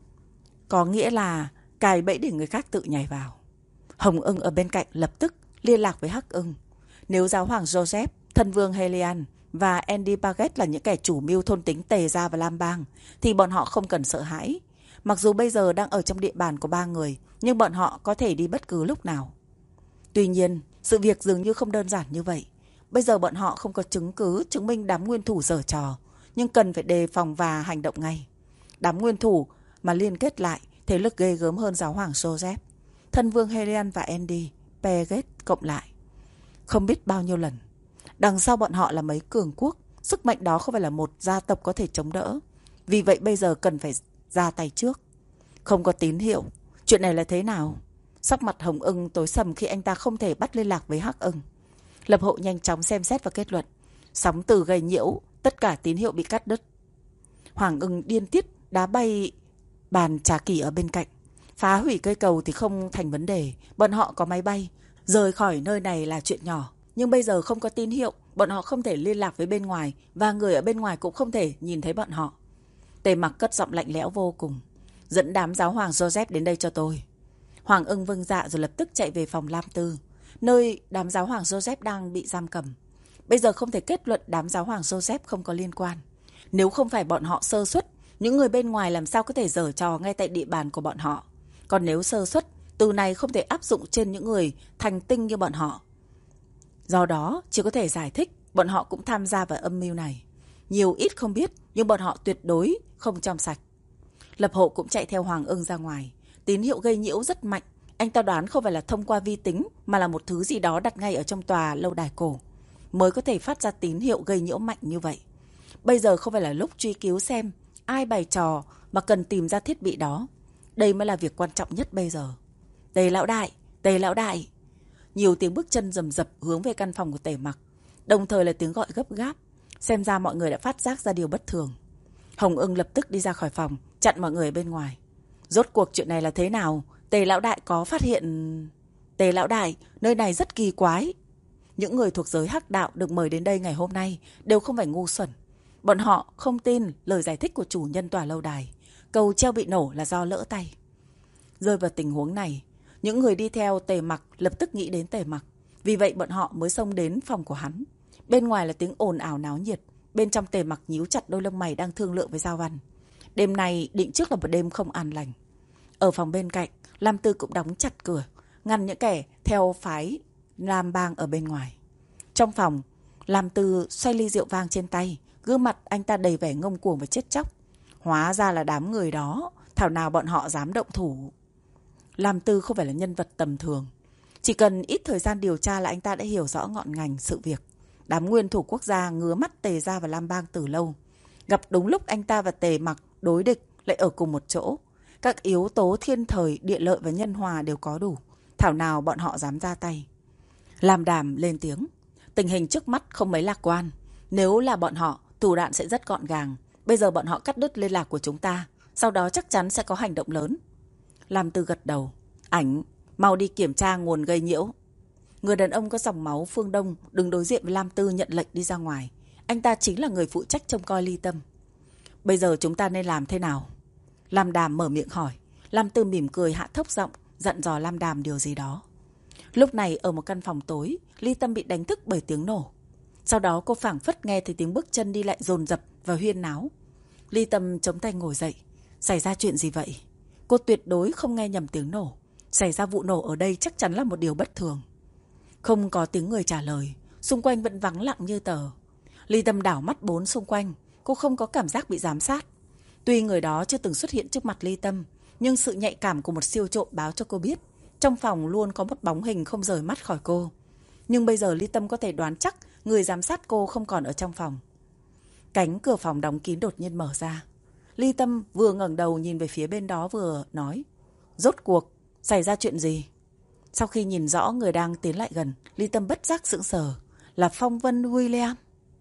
Speaker 1: Có nghĩa là cài bẫy để người khác tự nhảy vào. Hồng Ưng ở bên cạnh lập tức liên lạc với Hắc Ưng. Nếu giáo hoàng Joseph, thân vương Helian và Andy Paget là những kẻ chủ mưu thôn tính Tề Gia và Lam Bang, thì bọn họ không cần sợ hãi. Mặc dù bây giờ đang ở trong địa bàn của 3 người, nhưng bọn họ có thể đi bất cứ lúc nào. Tuy nhiên, sự việc dường như không đơn giản như vậy. Bây giờ bọn họ không có chứng cứ chứng minh đám nguyên thủ giở trò, nhưng cần phải đề phòng và hành động ngay. Đám nguyên thủ mà liên kết lại, thế lực ghê gớm hơn giáo hoàng Joseph, thân vương Helian và Andy Paget cộng lại. Không biết bao nhiêu lần. Đằng sau bọn họ là mấy cường quốc, sức mạnh đó không phải là một gia tộc có thể chống đỡ. Vì vậy bây giờ cần phải ra tay trước. Không có tín hiệu. Chuyện này là thế nào? Sắc mặt Hồng Ưng tối sầm khi anh ta không thể bắt liên lạc với Hắc Ưng. Lập Hộ nhanh chóng xem xét và kết luận. Sóng từ gây nhiễu, tất cả tín hiệu bị cắt đứt. Hoàng Ưng điên tiết đá bay bàn trà kỷ ở bên cạnh. Phá hủy cây cầu thì không thành vấn đề. Bọn họ có máy bay. Rời khỏi nơi này là chuyện nhỏ. Nhưng bây giờ không có tín hiệu. Bọn họ không thể liên lạc với bên ngoài. Và người ở bên ngoài cũng không thể nhìn thấy bọn họ. Tề Mặc cất giọng lạnh lẽo vô cùng. Dẫn đám giáo hoàng Joseph đến đây cho tôi. Hoàng Ưng vâng dạ rồi lập tức chạy về phòng Lam Tư, nơi đám giáo hoàng Joseph đang bị giam cầm. Bây giờ không thể kết luận đám giáo hoàng Joseph không có liên quan. Nếu không phải bọn họ sơ suất, những người bên ngoài làm sao có thể giở trò ngay tại địa bàn của bọn họ. Còn nếu sơ suất, từ này không thể áp dụng trên những người thành tinh như bọn họ. Do đó, chỉ có thể giải thích bọn họ cũng tham gia vào âm mưu này. Nhiều ít không biết, nhưng bọn họ tuyệt đối không trong sạch. Lập Hộ cũng chạy theo Hoàng Ưng ra ngoài. Tín hiệu gây nhiễu rất mạnh. Anh ta đoán không phải là thông qua vi tính, mà là một thứ gì đó đặt ngay ở trong tòa lâu đài cổ, mới có thể phát ra tín hiệu gây nhiễu mạnh như vậy. Bây giờ không phải là lúc truy cứu xem ai bày trò, mà cần tìm ra thiết bị đó. Đây mới là việc quan trọng nhất bây giờ. Tề lão đại, Tề lão đại. Nhiều tiếng bước chân rầm rập hướng về căn phòng của Tề Mặc, đồng thời là tiếng gọi gấp gáp. Xem ra mọi người đã phát giác ra điều bất thường. Hồng Ưng lập tức đi ra khỏi phòng, chặn mọi người bên ngoài. Rốt cuộc chuyện này là thế nào? Tề lão đại có phát hiện... Tề lão đại, nơi này rất kỳ quái. Những người thuộc giới hắc đạo được mời đến đây ngày hôm nay đều không phải ngu xuẩn. Bọn họ không tin lời giải thích của chủ nhân tòa lâu đài. Cầu treo bị nổ là do lỡ tay. Rơi vào tình huống này, những người đi theo Tề Mặc lập tức nghĩ đến Tề Mặc. Vì vậy bọn họ mới xông đến phòng của hắn. Bên ngoài là tiếng ồn ào náo nhiệt. Bên trong Tề Mặc nhíu chặt đôi lông mày đang thương lượng với Giao Văn. Đêm này định trước là một đêm không an lành. Ở phòng bên cạnh, Lam Tư cũng đóng chặt cửa, ngăn những kẻ theo phái Lam Bang ở bên ngoài. Trong phòng, Lam Tư xoay ly rượu vang trên tay, gương mặt anh ta đầy vẻ ngông cuồng và chết chóc. Hóa ra là đám người đó, thảo nào bọn họ dám động thủ. Lam Tư không phải là nhân vật tầm thường. Chỉ cần ít thời gian điều tra là anh ta đã hiểu rõ ngọn ngành sự việc. Đám nguyên thủ quốc gia ngứa mắt Tề Gia và Lam Bang từ lâu. Gặp đúng lúc anh ta và Tề Mặc đối địch lại ở cùng một chỗ. Các yếu tố thiên thời, địa lợi và nhân hòa đều có đủ. Thảo nào bọn họ dám ra tay. Lam Đàm lên tiếng. Tình hình trước mắt không mấy lạc quan. Nếu là bọn họ, thủ đoạn sẽ rất gọn gàng. Bây giờ bọn họ cắt đứt liên lạc của chúng ta, sau đó chắc chắn sẽ có hành động lớn. Lam Tư gật đầu. Ảnh, mau đi kiểm tra nguồn gây nhiễu. Người đàn ông có dòng máu phương Đông đứng đối diện với Lam Tư nhận lệnh đi ra ngoài. Anh ta chính là người phụ trách trông coi Ly Tâm. Bây giờ chúng ta nên làm thế nào? Lam Đàm mở miệng hỏi. Lam Tư mỉm cười hạ thấp giọng, dặn dò Lam Đàm điều gì đó. Lúc này ở một căn phòng tối, Ly Tâm bị đánh thức bởi tiếng nổ. Sau đó cô phảng phất nghe thấy tiếng bước chân đi lại dồn dập và huyên náo. Ly Tâm chống tay ngồi dậy. Xảy ra chuyện gì vậy? Cô tuyệt đối không nghe nhầm tiếng nổ. Xảy ra vụ nổ ở đây chắc chắn là một điều bất thường. Không có tiếng người trả lời. Xung quanh vẫn vắng lặng như tờ. Ly Tâm đảo mắt bốn xung quanh. Cô không có cảm giác bị giám sát. Tuy người đó chưa từng xuất hiện trước mặt Ly Tâm, nhưng sự nhạy cảm của một siêu trộm báo cho cô biết trong phòng luôn có một bóng hình không rời mắt khỏi cô. Nhưng bây giờ Ly Tâm có thể đoán chắc người giám sát cô không còn ở trong phòng. Cánh cửa phòng đóng kín đột nhiên mở ra. Ly Tâm vừa ngẩng đầu nhìn về phía bên đó vừa nói. Rốt cuộc, xảy ra chuyện gì? Sau khi nhìn rõ người đang tiến lại gần, Ly Tâm bất giác sững sờ. Là Phong Vân William.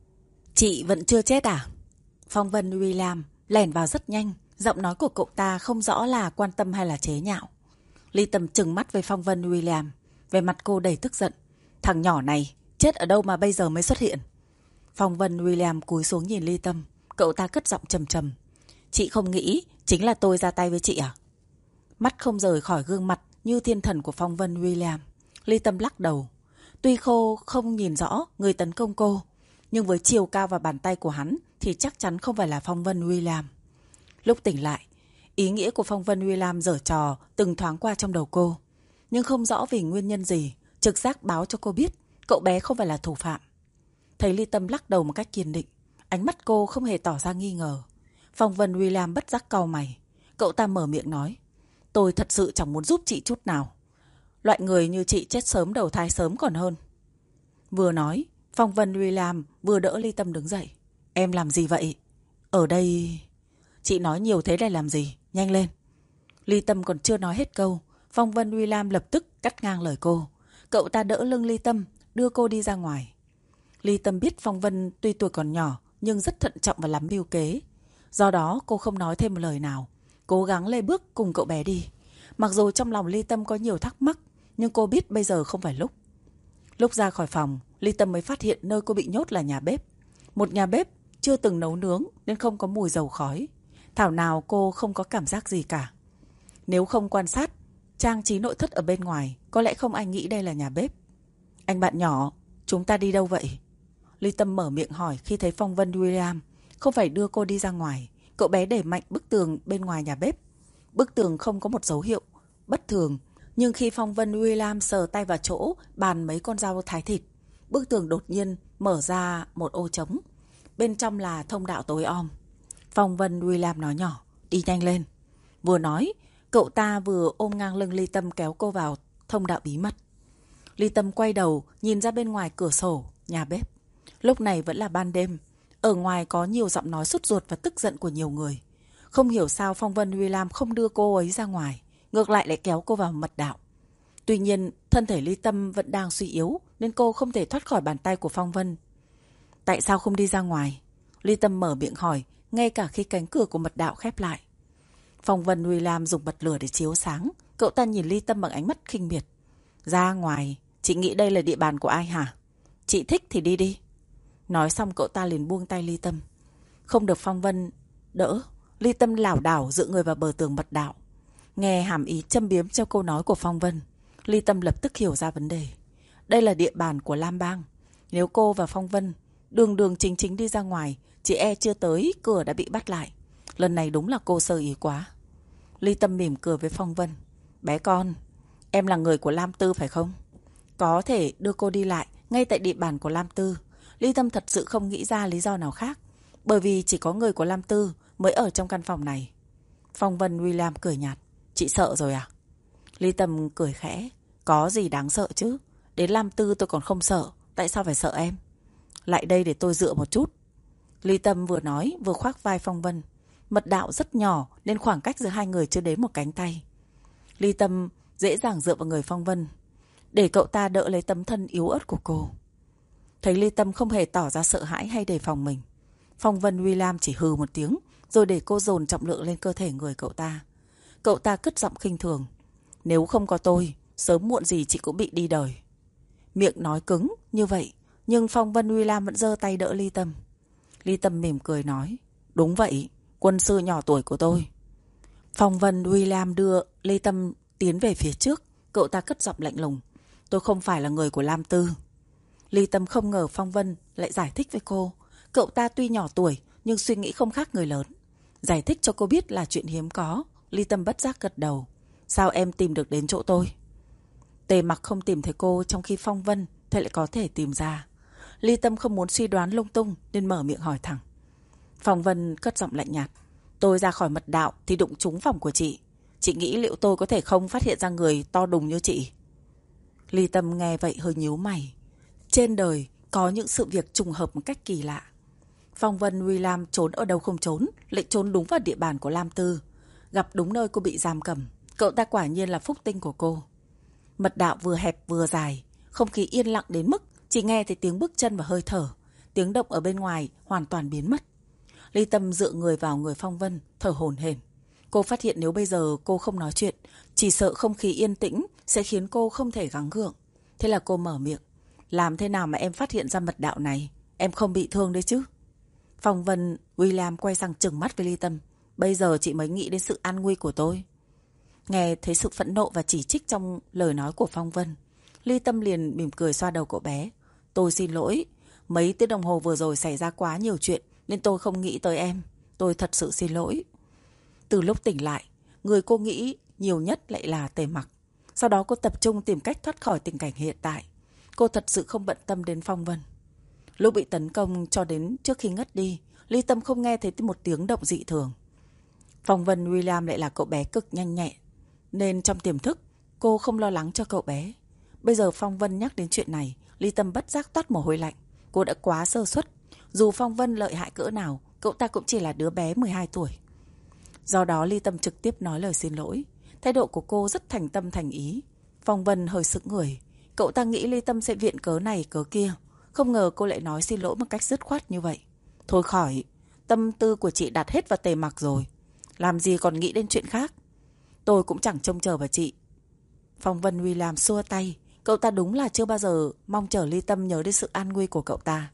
Speaker 1: Chị vẫn chưa chết à? Phong Vân William lẻn vào rất nhanh. Giọng nói của cậu ta không rõ là quan tâm hay là chế nhạo. Ly Tâm trừng mắt với Phong Vân William. Về mặt cô đầy tức giận. Thằng nhỏ này chết ở đâu mà bây giờ mới xuất hiện? Phong Vân William cúi xuống nhìn Ly Tâm. Cậu ta cất giọng trầm trầm. Chị không nghĩ chính là tôi ra tay với chị à? Mắt không rời khỏi gương mặt như thiên thần của Phong Vân William. Ly Tâm lắc đầu. Tuy cô không nhìn rõ người tấn công cô, nhưng với chiều cao và bàn tay của hắn thì chắc chắn không phải là Phong Vân William. Lúc tỉnh lại, ý nghĩa của Phong Vân William giở trò từng thoáng qua trong đầu cô. Nhưng không rõ vì nguyên nhân gì, trực giác báo cho cô biết cậu bé không phải là thủ phạm. Thấy Ly Tâm lắc đầu một cách kiên định, ánh mắt cô không hề tỏ ra nghi ngờ. Phong Vân William bất giác cau mày. Cậu ta mở miệng nói. Tôi thật sự chẳng muốn giúp chị chút nào. Loại người như chị chết sớm đầu thai sớm còn hơn. Vừa nói, Phong Vân William vừa đỡ Ly Tâm đứng dậy. Em làm gì vậy? Ở đây... Chị nói nhiều thế để làm gì? Nhanh lên. Ly Tâm còn chưa nói hết câu, Phong Vân William lập tức cắt ngang lời cô. Cậu ta đỡ lưng Ly Tâm, đưa cô đi ra ngoài. Ly Tâm biết Phong Vân tuy tuổi còn nhỏ nhưng rất thận trọng và lắm mưu kế. Do đó cô không nói thêm một lời nào, cố gắng lê bước cùng cậu bé đi. Mặc dù trong lòng Ly Tâm có nhiều thắc mắc, nhưng cô biết bây giờ không phải lúc. Lúc ra khỏi phòng, Ly Tâm mới phát hiện nơi cô bị nhốt là nhà bếp. Một nhà bếp chưa từng nấu nướng nên không có mùi dầu khói. Thảo nào cô không có cảm giác gì cả. Nếu không quan sát trang trí nội thất ở bên ngoài, có lẽ không ai nghĩ đây là nhà bếp. Anh bạn nhỏ, chúng ta đi đâu vậy? Ly Tâm mở miệng hỏi khi thấy Phong Vân William không phải đưa cô đi ra ngoài. Cậu bé đẩy mạnh bức tường bên ngoài nhà bếp. Bức tường không có một dấu hiệu bất thường, nhưng khi Phong Vân William sờ tay vào chỗ bàn mấy con dao thái thịt, bức tường đột nhiên mở ra một ô trống. Bên trong là thông đạo tối om. Phong Vân William nói nhỏ, đi nhanh lên. Vừa nói, cậu ta vừa ôm ngang lưng Ly Tâm kéo cô vào thông đạo bí mật. Ly Tâm quay đầu nhìn ra bên ngoài cửa sổ nhà bếp. Lúc này vẫn là ban đêm. Ở ngoài có nhiều giọng nói sốt ruột và tức giận của nhiều người. Không hiểu sao Phong Vân William không đưa cô ấy ra ngoài, ngược lại lại kéo cô vào mật đạo. Tuy nhiên, thân thể Ly Tâm vẫn đang suy yếu nên cô không thể thoát khỏi bàn tay của Phong Vân. Tại sao không đi ra ngoài? Ly Tâm mở miệng hỏi, ngay cả khi cánh cửa của mật đạo khép lại. Phong Vân William dùng bật lửa để chiếu sáng. Cậu ta nhìn Ly Tâm bằng ánh mắt khinh miệt. Ra ngoài, chị nghĩ đây là địa bàn của ai hả? Chị thích thì đi đi. Nói xong cậu ta liền buông tay Ly Tâm. Không được Phong Vân đỡ, Ly Tâm lảo đảo dựa người vào bờ tường mật đạo. Nghe hàm ý châm biếm trong câu nói của Phong Vân, Ly Tâm lập tức hiểu ra vấn đề. Đây là địa bàn của Lam Bang. Nếu cô và Phong Vân đường chính chính đi ra ngoài, chị e chưa tới cửa đã bị bắt lại. Lần này đúng là cô sơ ý quá. Ly Tâm mỉm cười với Phong Vân. Bé con, em là người của Lam Tư phải không? Có thể đưa cô đi lại ngay tại địa bàn của Lam Tư. Ly Tâm thật sự không nghĩ ra lý do nào khác, bởi vì chỉ có người của Lam Tư mới ở trong căn phòng này. Phong Vân William cười nhạt. Chị sợ rồi à? Ly Tâm cười khẽ. Có gì đáng sợ chứ? Đến Lam Tư tôi còn không sợ, tại sao phải sợ em? Lại đây để tôi dựa một chút. Ly Tâm vừa nói vừa khoác vai Phong Vân. Mật đạo rất nhỏ nên khoảng cách giữa hai người chưa đến một cánh tay. Ly Tâm dễ dàng dựa vào người Phong Vân để cậu ta đỡ lấy tấm thân yếu ớt của cô. Thấy Ly Tâm không hề tỏ ra sợ hãi hay đề phòng mình, Phong Vân William chỉ hừ một tiếng, rồi để cô dồn trọng lượng lên cơ thể người cậu ta. Cậu ta cất giọng khinh thường. Nếu không có tôi, sớm muộn gì chị cũng bị đi đời. Miệng nói cứng như vậy, nhưng Phong Vân William vẫn giơ tay đỡ Ly Tâm. Ly Tâm mỉm cười nói, đúng vậy, quân sư nhỏ tuổi của tôi. Phong Vân William đưa Ly Tâm tiến về phía trước, cậu ta cất giọng lạnh lùng. Tôi không phải là người của Lam Tư. Ly Tâm không ngờ Phong Vân lại giải thích với cô. Cậu ta tuy nhỏ tuổi, nhưng suy nghĩ không khác người lớn. Giải thích cho cô biết là chuyện hiếm có. Ly Tâm bất giác gật đầu. Sao em tìm được đến chỗ tôi? Tề Mặc không tìm thấy cô, trong khi Phong Vân thì lại có thể tìm ra. Ly Tâm không muốn suy đoán lung tung nên mở miệng hỏi thẳng. Phong Vân cất giọng lạnh nhạt. Tôi ra khỏi mật đạo thì đụng trúng phòng của chị. Chị nghĩ liệu tôi có thể không phát hiện ra người to đùng như chị? Ly Tâm nghe vậy hơi nhíu mày. Trên đời có những sự việc trùng hợp một cách kỳ lạ. Phong Vân William trốn ở đâu không trốn, lại trốn đúng vào địa bàn của Lam Tư. Gặp đúng nơi cô bị giam cầm. Cậu ta quả nhiên là phúc tinh của cô. Mật đạo vừa hẹp vừa dài, không khí yên lặng đến mức chỉ nghe thấy tiếng bước chân và hơi thở. Tiếng động ở bên ngoài hoàn toàn biến mất. Ly Tâm dựa người vào người Phong Vân, thở hổn hển. Cô phát hiện nếu bây giờ cô không nói chuyện, chỉ sợ không khí yên tĩnh sẽ khiến cô không thể gắng gượng. Thế là cô mở miệng. Làm thế nào mà em phát hiện ra mật đạo này? Em không bị thương đấy chứ? Phong Vân William quay sang trừng mắt với Ly Tâm. Bây giờ chị mới nghĩ đến sự an nguy của tôi. Nghe thấy sự phẫn nộ và chỉ trích trong lời nói của Phong Vân, Ly Tâm liền mỉm cười xoa đầu cậu bé. Tôi xin lỗi. Mấy tiếng đồng hồ vừa rồi xảy ra quá nhiều chuyện nên tôi không nghĩ tới em. Tôi thật sự xin lỗi. Từ lúc tỉnh lại, người cô nghĩ nhiều nhất lại là Tề Mặc. Sau đó cô tập trung tìm cách thoát khỏi tình cảnh hiện tại. Cô thật sự không bận tâm đến Phong Vân. Lúc bị tấn công cho đến trước khi ngất đi, Ly Tâm không nghe thấy một tiếng động dị thường. Phong Vân William lại là cậu bé cực nhanh nhẹn, nên trong tiềm thức cô không lo lắng cho cậu bé. Bây giờ Phong Vân nhắc đến chuyện này, Ly Tâm bất giác toát mồ hôi lạnh. Cô đã quá sơ suất. Dù Phong Vân lợi hại cỡ nào, cậu ta cũng chỉ là đứa bé 12 tuổi. Do đó Ly Tâm trực tiếp nói lời xin lỗi. Thái độ của cô rất thành tâm thành ý. Phong Vân hơi sững người. Cậu ta nghĩ Ly Tâm sẽ viện cớ này cớ kia. Không ngờ cô lại nói xin lỗi một cách dứt khoát như vậy. Thôi khỏi, tâm tư của chị đặt hết vào Tề Mặc rồi. Làm gì còn nghĩ đến chuyện khác. Tôi cũng chẳng trông chờ vào chị. Phong Vân William xua tay. Cậu ta đúng là chưa bao giờ mong chờ Ly Tâm nhớ đến sự an nguy của cậu ta.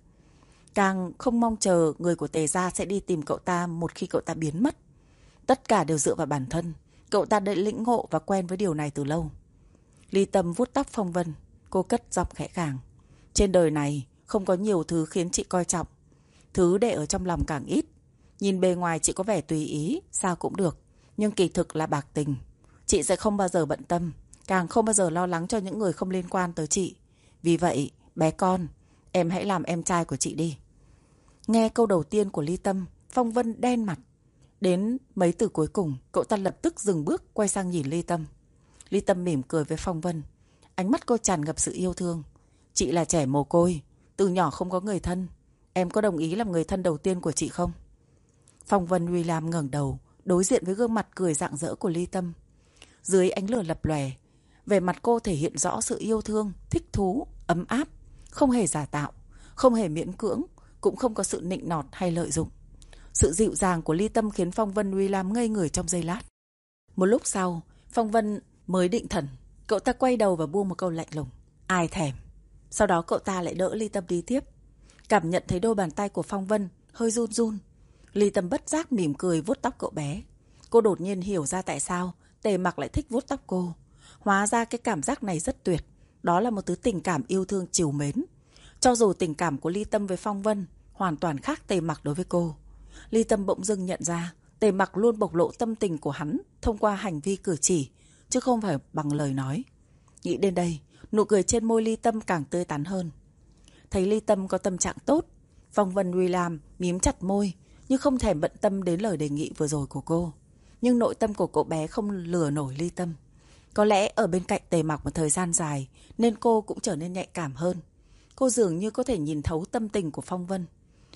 Speaker 1: Càng không mong chờ người của Tề gia sẽ đi tìm cậu ta một khi cậu ta biến mất. Tất cả đều dựa vào bản thân. Cậu ta đã lĩnh ngộ và quen với điều này từ lâu. Ly Tâm vuốt tóc Phong Vân. Cô cất giọng khẽ khàng. Trên đời này không có nhiều thứ khiến chị coi trọng. Thứ để ở trong lòng càng ít. Nhìn bề ngoài chị có vẻ tùy ý, sao cũng được. Nhưng kỳ thực là bạc tình. Chị sẽ không bao giờ bận tâm, càng không bao giờ lo lắng cho những người không liên quan tới chị. Vì vậy, bé con, em hãy làm em trai của chị đi. Nghe câu đầu tiên của Ly Tâm, Phong Vân đen mặt. Đến mấy từ cuối cùng, cậu ta lập tức dừng bước quay sang nhìn Ly Tâm. Ly Tâm mỉm cười với Phong Vân. Ánh mắt cô tràn ngập sự yêu thương. Chị là trẻ mồ côi, từ nhỏ không có người thân. Em có đồng ý làm người thân đầu tiên của chị không? Phong Vân William ngẩng đầu, đối diện với gương mặt cười rạng rỡ của Ly Tâm. Dưới ánh lửa lập lòe, vẻ mặt cô thể hiện rõ sự yêu thương, thích thú, ấm áp, không hề giả tạo, không hề miễn cưỡng, cũng không có sự nịnh nọt hay lợi dụng. Sự dịu dàng của Ly Tâm khiến Phong Vân William ngây người trong giây lát. Một lúc sau, Phong Vân mới định thần, cậu ta quay đầu và buông một câu lạnh lùng. Ai thèm. Sau đó cậu ta lại đỡ Ly Tâm đi tiếp. Cảm nhận thấy đôi bàn tay của Phong Vân hơi run run. Ly Tâm bất giác mỉm cười vuốt tóc cậu bé. Cô đột nhiên hiểu ra tại sao Tề Mặc lại thích vuốt tóc cô. Hóa ra cái cảm giác này rất tuyệt. Đó là một thứ tình cảm yêu thương trìu mến. Cho dù tình cảm của Ly Tâm với Phong Vân hoàn toàn khác Tề Mặc đối với cô, Ly Tâm bỗng dưng nhận ra Tề Mặc luôn bộc lộ tâm tình của hắn thông qua hành vi cử chỉ, chứ không phải bằng lời nói. Nghĩ đến đây, nụ cười trên môi Ly Tâm càng tươi tắn hơn. Thấy Ly Tâm có tâm trạng tốt, Phong Vân William mím chặt môi, nhưng không thèm bận tâm đến lời đề nghị vừa rồi của cô. Nhưng nội tâm của cậu bé không lừa nổi Ly Tâm. Có lẽ ở bên cạnh Tề Mặc một thời gian dài nên cô cũng trở nên nhạy cảm hơn. Cô dường như có thể nhìn thấu tâm tình của Phong Vân.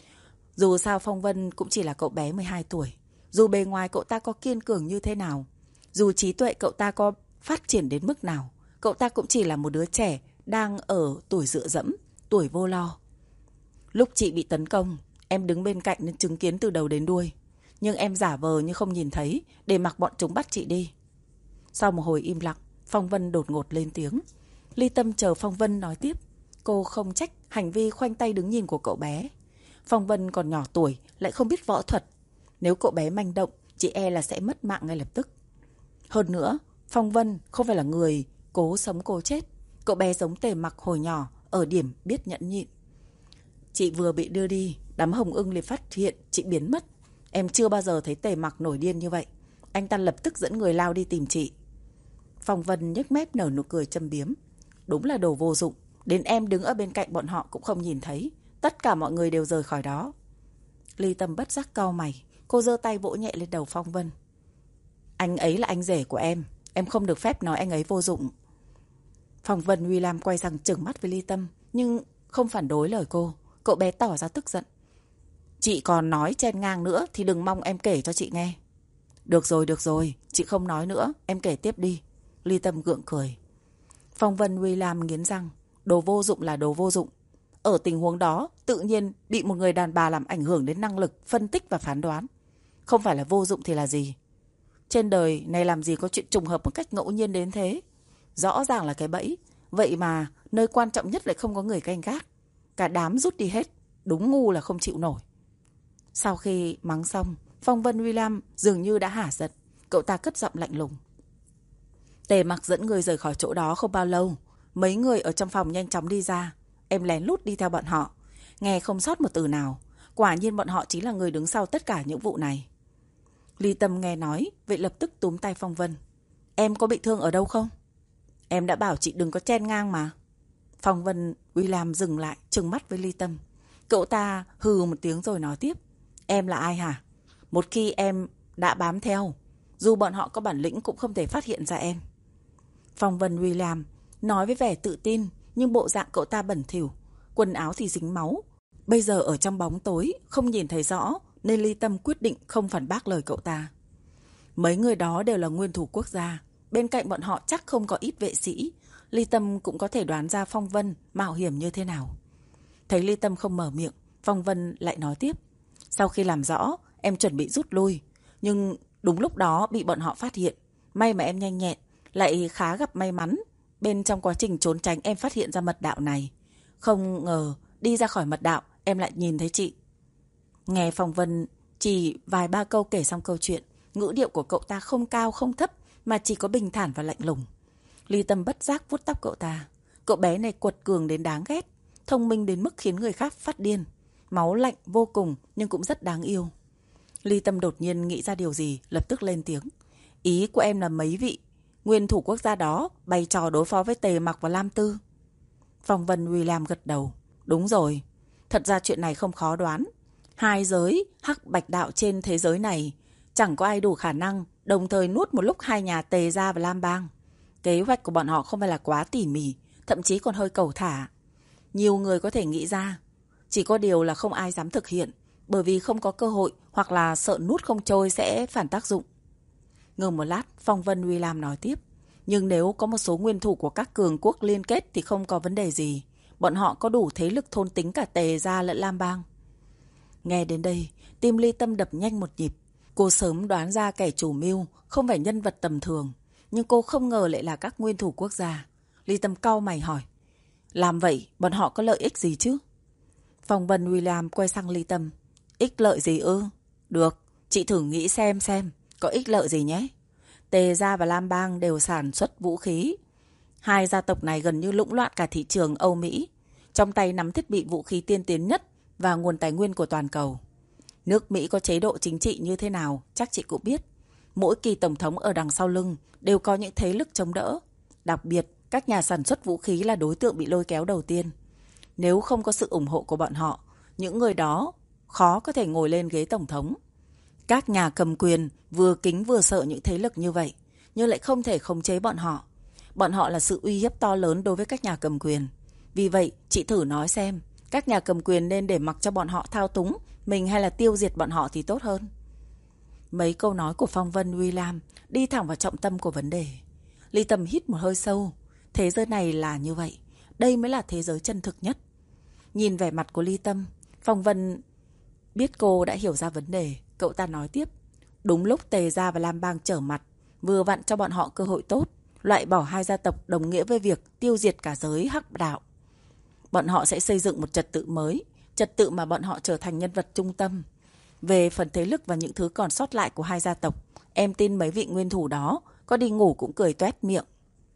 Speaker 1: Dù sao Phong Vân cũng chỉ là cậu bé 12 tuổi. Dù bề ngoài cậu ta có kiên cường như thế nào, dù trí tuệ cậu ta có phát triển đến mức nào, cậu ta cũng chỉ là một đứa trẻ đang ở tuổi dựa dẫm, tuổi vô lo. Lúc chị bị tấn công, em đứng bên cạnh nên chứng kiến từ đầu đến đuôi. Nhưng em giả vờ như không nhìn thấy để mặc bọn chúng bắt chị đi. Sau một hồi im lặng, Phong Vân đột ngột lên tiếng. Ly Tâm chờ Phong Vân nói tiếp. Cô không trách hành vi khoanh tay đứng nhìn của cậu bé. Phong Vân còn nhỏ tuổi, lại không biết võ thuật. Nếu cậu bé manh động, chị e là sẽ mất mạng ngay lập tức. Hơn nữa, Phong Vân không phải là người cố sống cố chết. Cậu bé giống Tề Mặc hồi nhỏ, ở điểm biết nhẫn nhịn. Chị vừa bị đưa đi, đám Hồng Ưng liền phát hiện chị biến mất. Em chưa bao giờ thấy Tề Mặc nổi điên như vậy. Anh ta lập tức dẫn người lao đi tìm chị. Phong Vân nhếch mép nở nụ cười châm biếm. Đúng là đồ vô dụng. Đến em đứng ở bên cạnh bọn họ cũng không nhìn thấy. Tất cả mọi người đều rời khỏi đó. Ly Tâm bất giác cau mày. Cô giơ tay vỗ nhẹ lên đầu Phong Vân. Anh ấy là anh rể của em. Em không được phép nói anh ấy vô dụng. Phong Vân William quay sang trừng mắt với Ly Tâm, nhưng không phản đối lời cô. Cậu bé tỏ ra tức giận. Chị còn nói chen ngang nữa thì đừng mong em kể cho chị nghe. Được rồi, chị không nói nữa, em kể tiếp đi. Ly Tâm gượng cười. Phong Vân William nghiến răng. Đồ vô dụng là đồ vô dụng. Ở tình huống đó, tự nhiên bị một người đàn bà làm ảnh hưởng đến năng lực phân tích và phán đoán. Không phải là vô dụng thì là gì? Trên đời này làm gì có chuyện trùng hợp một cách ngẫu nhiên đến thế? Rõ ràng là cái bẫy. Vậy mà nơi quan trọng nhất lại không có người canh gác. Cả đám rút đi hết. Đúng ngu là không chịu nổi. Sau khi mắng xong, Phong Vân William dường như đã hả giận. Cậu ta cất giọng lạnh lùng. Tề Mặc dẫn người rời khỏi chỗ đó không bao lâu. Mấy người ở trong phòng nhanh chóng đi ra. Em lén lút đi theo bọn họ. Nghe không sót một từ nào. Quả nhiên bọn họ chính là người đứng sau tất cả những vụ này. Ly Tâm nghe nói, vậy lập tức túm tay Phong Vân. Em có bị thương ở đâu không? Em đã bảo chị đừng có chen ngang mà. Phong Vân William dừng lại, trừng mắt với Ly Tâm. Cậu ta hừ một tiếng rồi nói tiếp. Em là ai hả? Một khi em đã bám theo, dù bọn họ có bản lĩnh cũng không thể phát hiện ra em. Phong Vân William nói với vẻ tự tin, nhưng bộ dạng cậu ta bẩn thỉu, quần áo thì dính máu. Bây giờ ở trong bóng tối, không nhìn thấy rõ, nên Ly Tâm quyết định không phản bác lời cậu ta. Mấy người đó đều là nguyên thủ quốc gia. Bên cạnh bọn họ chắc không có ít vệ sĩ. Ly Tâm cũng có thể đoán ra Phong Vân mạo hiểm như thế nào. Thấy Ly Tâm không mở miệng, Phong Vân lại nói tiếp. Sau khi làm rõ, em chuẩn bị rút lui. Nhưng đúng lúc đó bị bọn họ phát hiện. May mà em nhanh nhẹn, lại khá gặp may mắn. Bên trong quá trình trốn tránh em phát hiện ra mật đạo này. Không ngờ đi ra khỏi mật đạo em lại nhìn thấy chị. Nghe Phong Vân chỉ vài ba câu kể xong câu chuyện, ngữ điệu của cậu ta không cao không thấp, mà chỉ có bình thản và lạnh lùng. Ly Tâm bất giác vuốt tóc cậu ta. Cậu bé này quật cường đến đáng ghét, thông minh đến mức khiến người khác phát điên. Máu lạnh vô cùng nhưng cũng rất đáng yêu. Ly Tâm đột nhiên nghĩ ra điều gì, lập tức lên tiếng. Ý của em là mấy vị nguyên thủ quốc gia đó bày trò đối phó với Tề Mặc và Lam Tư. Phong Vân William gật đầu. Đúng rồi, thật ra chuyện này không khó đoán. Hai giới hắc bạch đạo trên thế giới này chẳng có ai đủ khả năng đồng thời nuốt một lúc hai nhà Tề gia và Lam Bang. Kế hoạch của bọn họ không phải là quá tỉ mỉ, thậm chí còn hơi cẩu thả. Nhiều người có thể nghĩ ra, chỉ có điều là không ai dám thực hiện, bởi vì không có cơ hội hoặc là sợ nuốt không trôi sẽ phản tác dụng. Ngừng một lát, Phong Vân William nói tiếp. Nhưng nếu có một số nguyên thủ của các cường quốc liên kết thì không có vấn đề gì. Bọn họ có đủ thế lực thôn tính cả Tề gia lẫn Lam Bang. Nghe đến đây, tim Ly Tâm đập nhanh một nhịp. Cô sớm đoán ra kẻ chủ mưu không phải nhân vật tầm thường, nhưng cô không ngờ lại là các nguyên thủ quốc gia. Ly Tâm cau mày hỏi. Làm vậy, bọn họ có lợi ích gì chứ? Phong Vân William quay sang Ly Tâm. Ích lợi gì ư? Được, chị thử nghĩ xem, có ích lợi gì nhé. Tề gia và Lam Bang đều sản xuất vũ khí. Hai gia tộc này gần như lũng loạn cả thị trường Âu Mỹ. Trong tay nắm thiết bị vũ khí tiên tiến nhất và nguồn tài nguyên của toàn cầu. Nước Mỹ có chế độ chính trị như thế nào, chắc chị cũng biết. Mỗi kỳ tổng thống ở đằng sau lưng đều có những thế lực chống đỡ. Đặc biệt, các nhà sản xuất vũ khí là đối tượng bị lôi kéo đầu tiên. Nếu không có sự ủng hộ của bọn họ, những người đó khó có thể ngồi lên ghế tổng thống. Các nhà cầm quyền vừa kính vừa sợ những thế lực như vậy, nhưng lại không thể khống chế bọn họ. Bọn họ là sự uy hiếp to lớn đối với các nhà cầm quyền. Vì vậy, chị thử nói xem, các nhà cầm quyền nên để mặc cho bọn họ thao túng mình hay là tiêu diệt bọn họ thì tốt hơn. Mấy câu nói của Phong Vân William đi thẳng vào trọng tâm của vấn đề. Ly Tâm hít một hơi sâu. Thế giới này là như vậy. Đây mới là thế giới chân thực nhất. Nhìn vẻ mặt của Ly Tâm, Phong Vân biết cô đã hiểu ra vấn đề, cậu ta nói tiếp. Đúng lúc Tề Gia và Lam Bang trở mặt, vừa vặn cho bọn họ cơ hội tốt, loại bỏ hai gia tộc đồng nghĩa với việc tiêu diệt cả giới hắc đạo. Bọn họ sẽ xây dựng một trật tự mới, trật tự mà bọn họ trở thành nhân vật trung tâm. Về phần thế lực và những thứ còn sót lại của hai gia tộc, em tin mấy vị nguyên thủ đó có đi ngủ cũng cười toét miệng.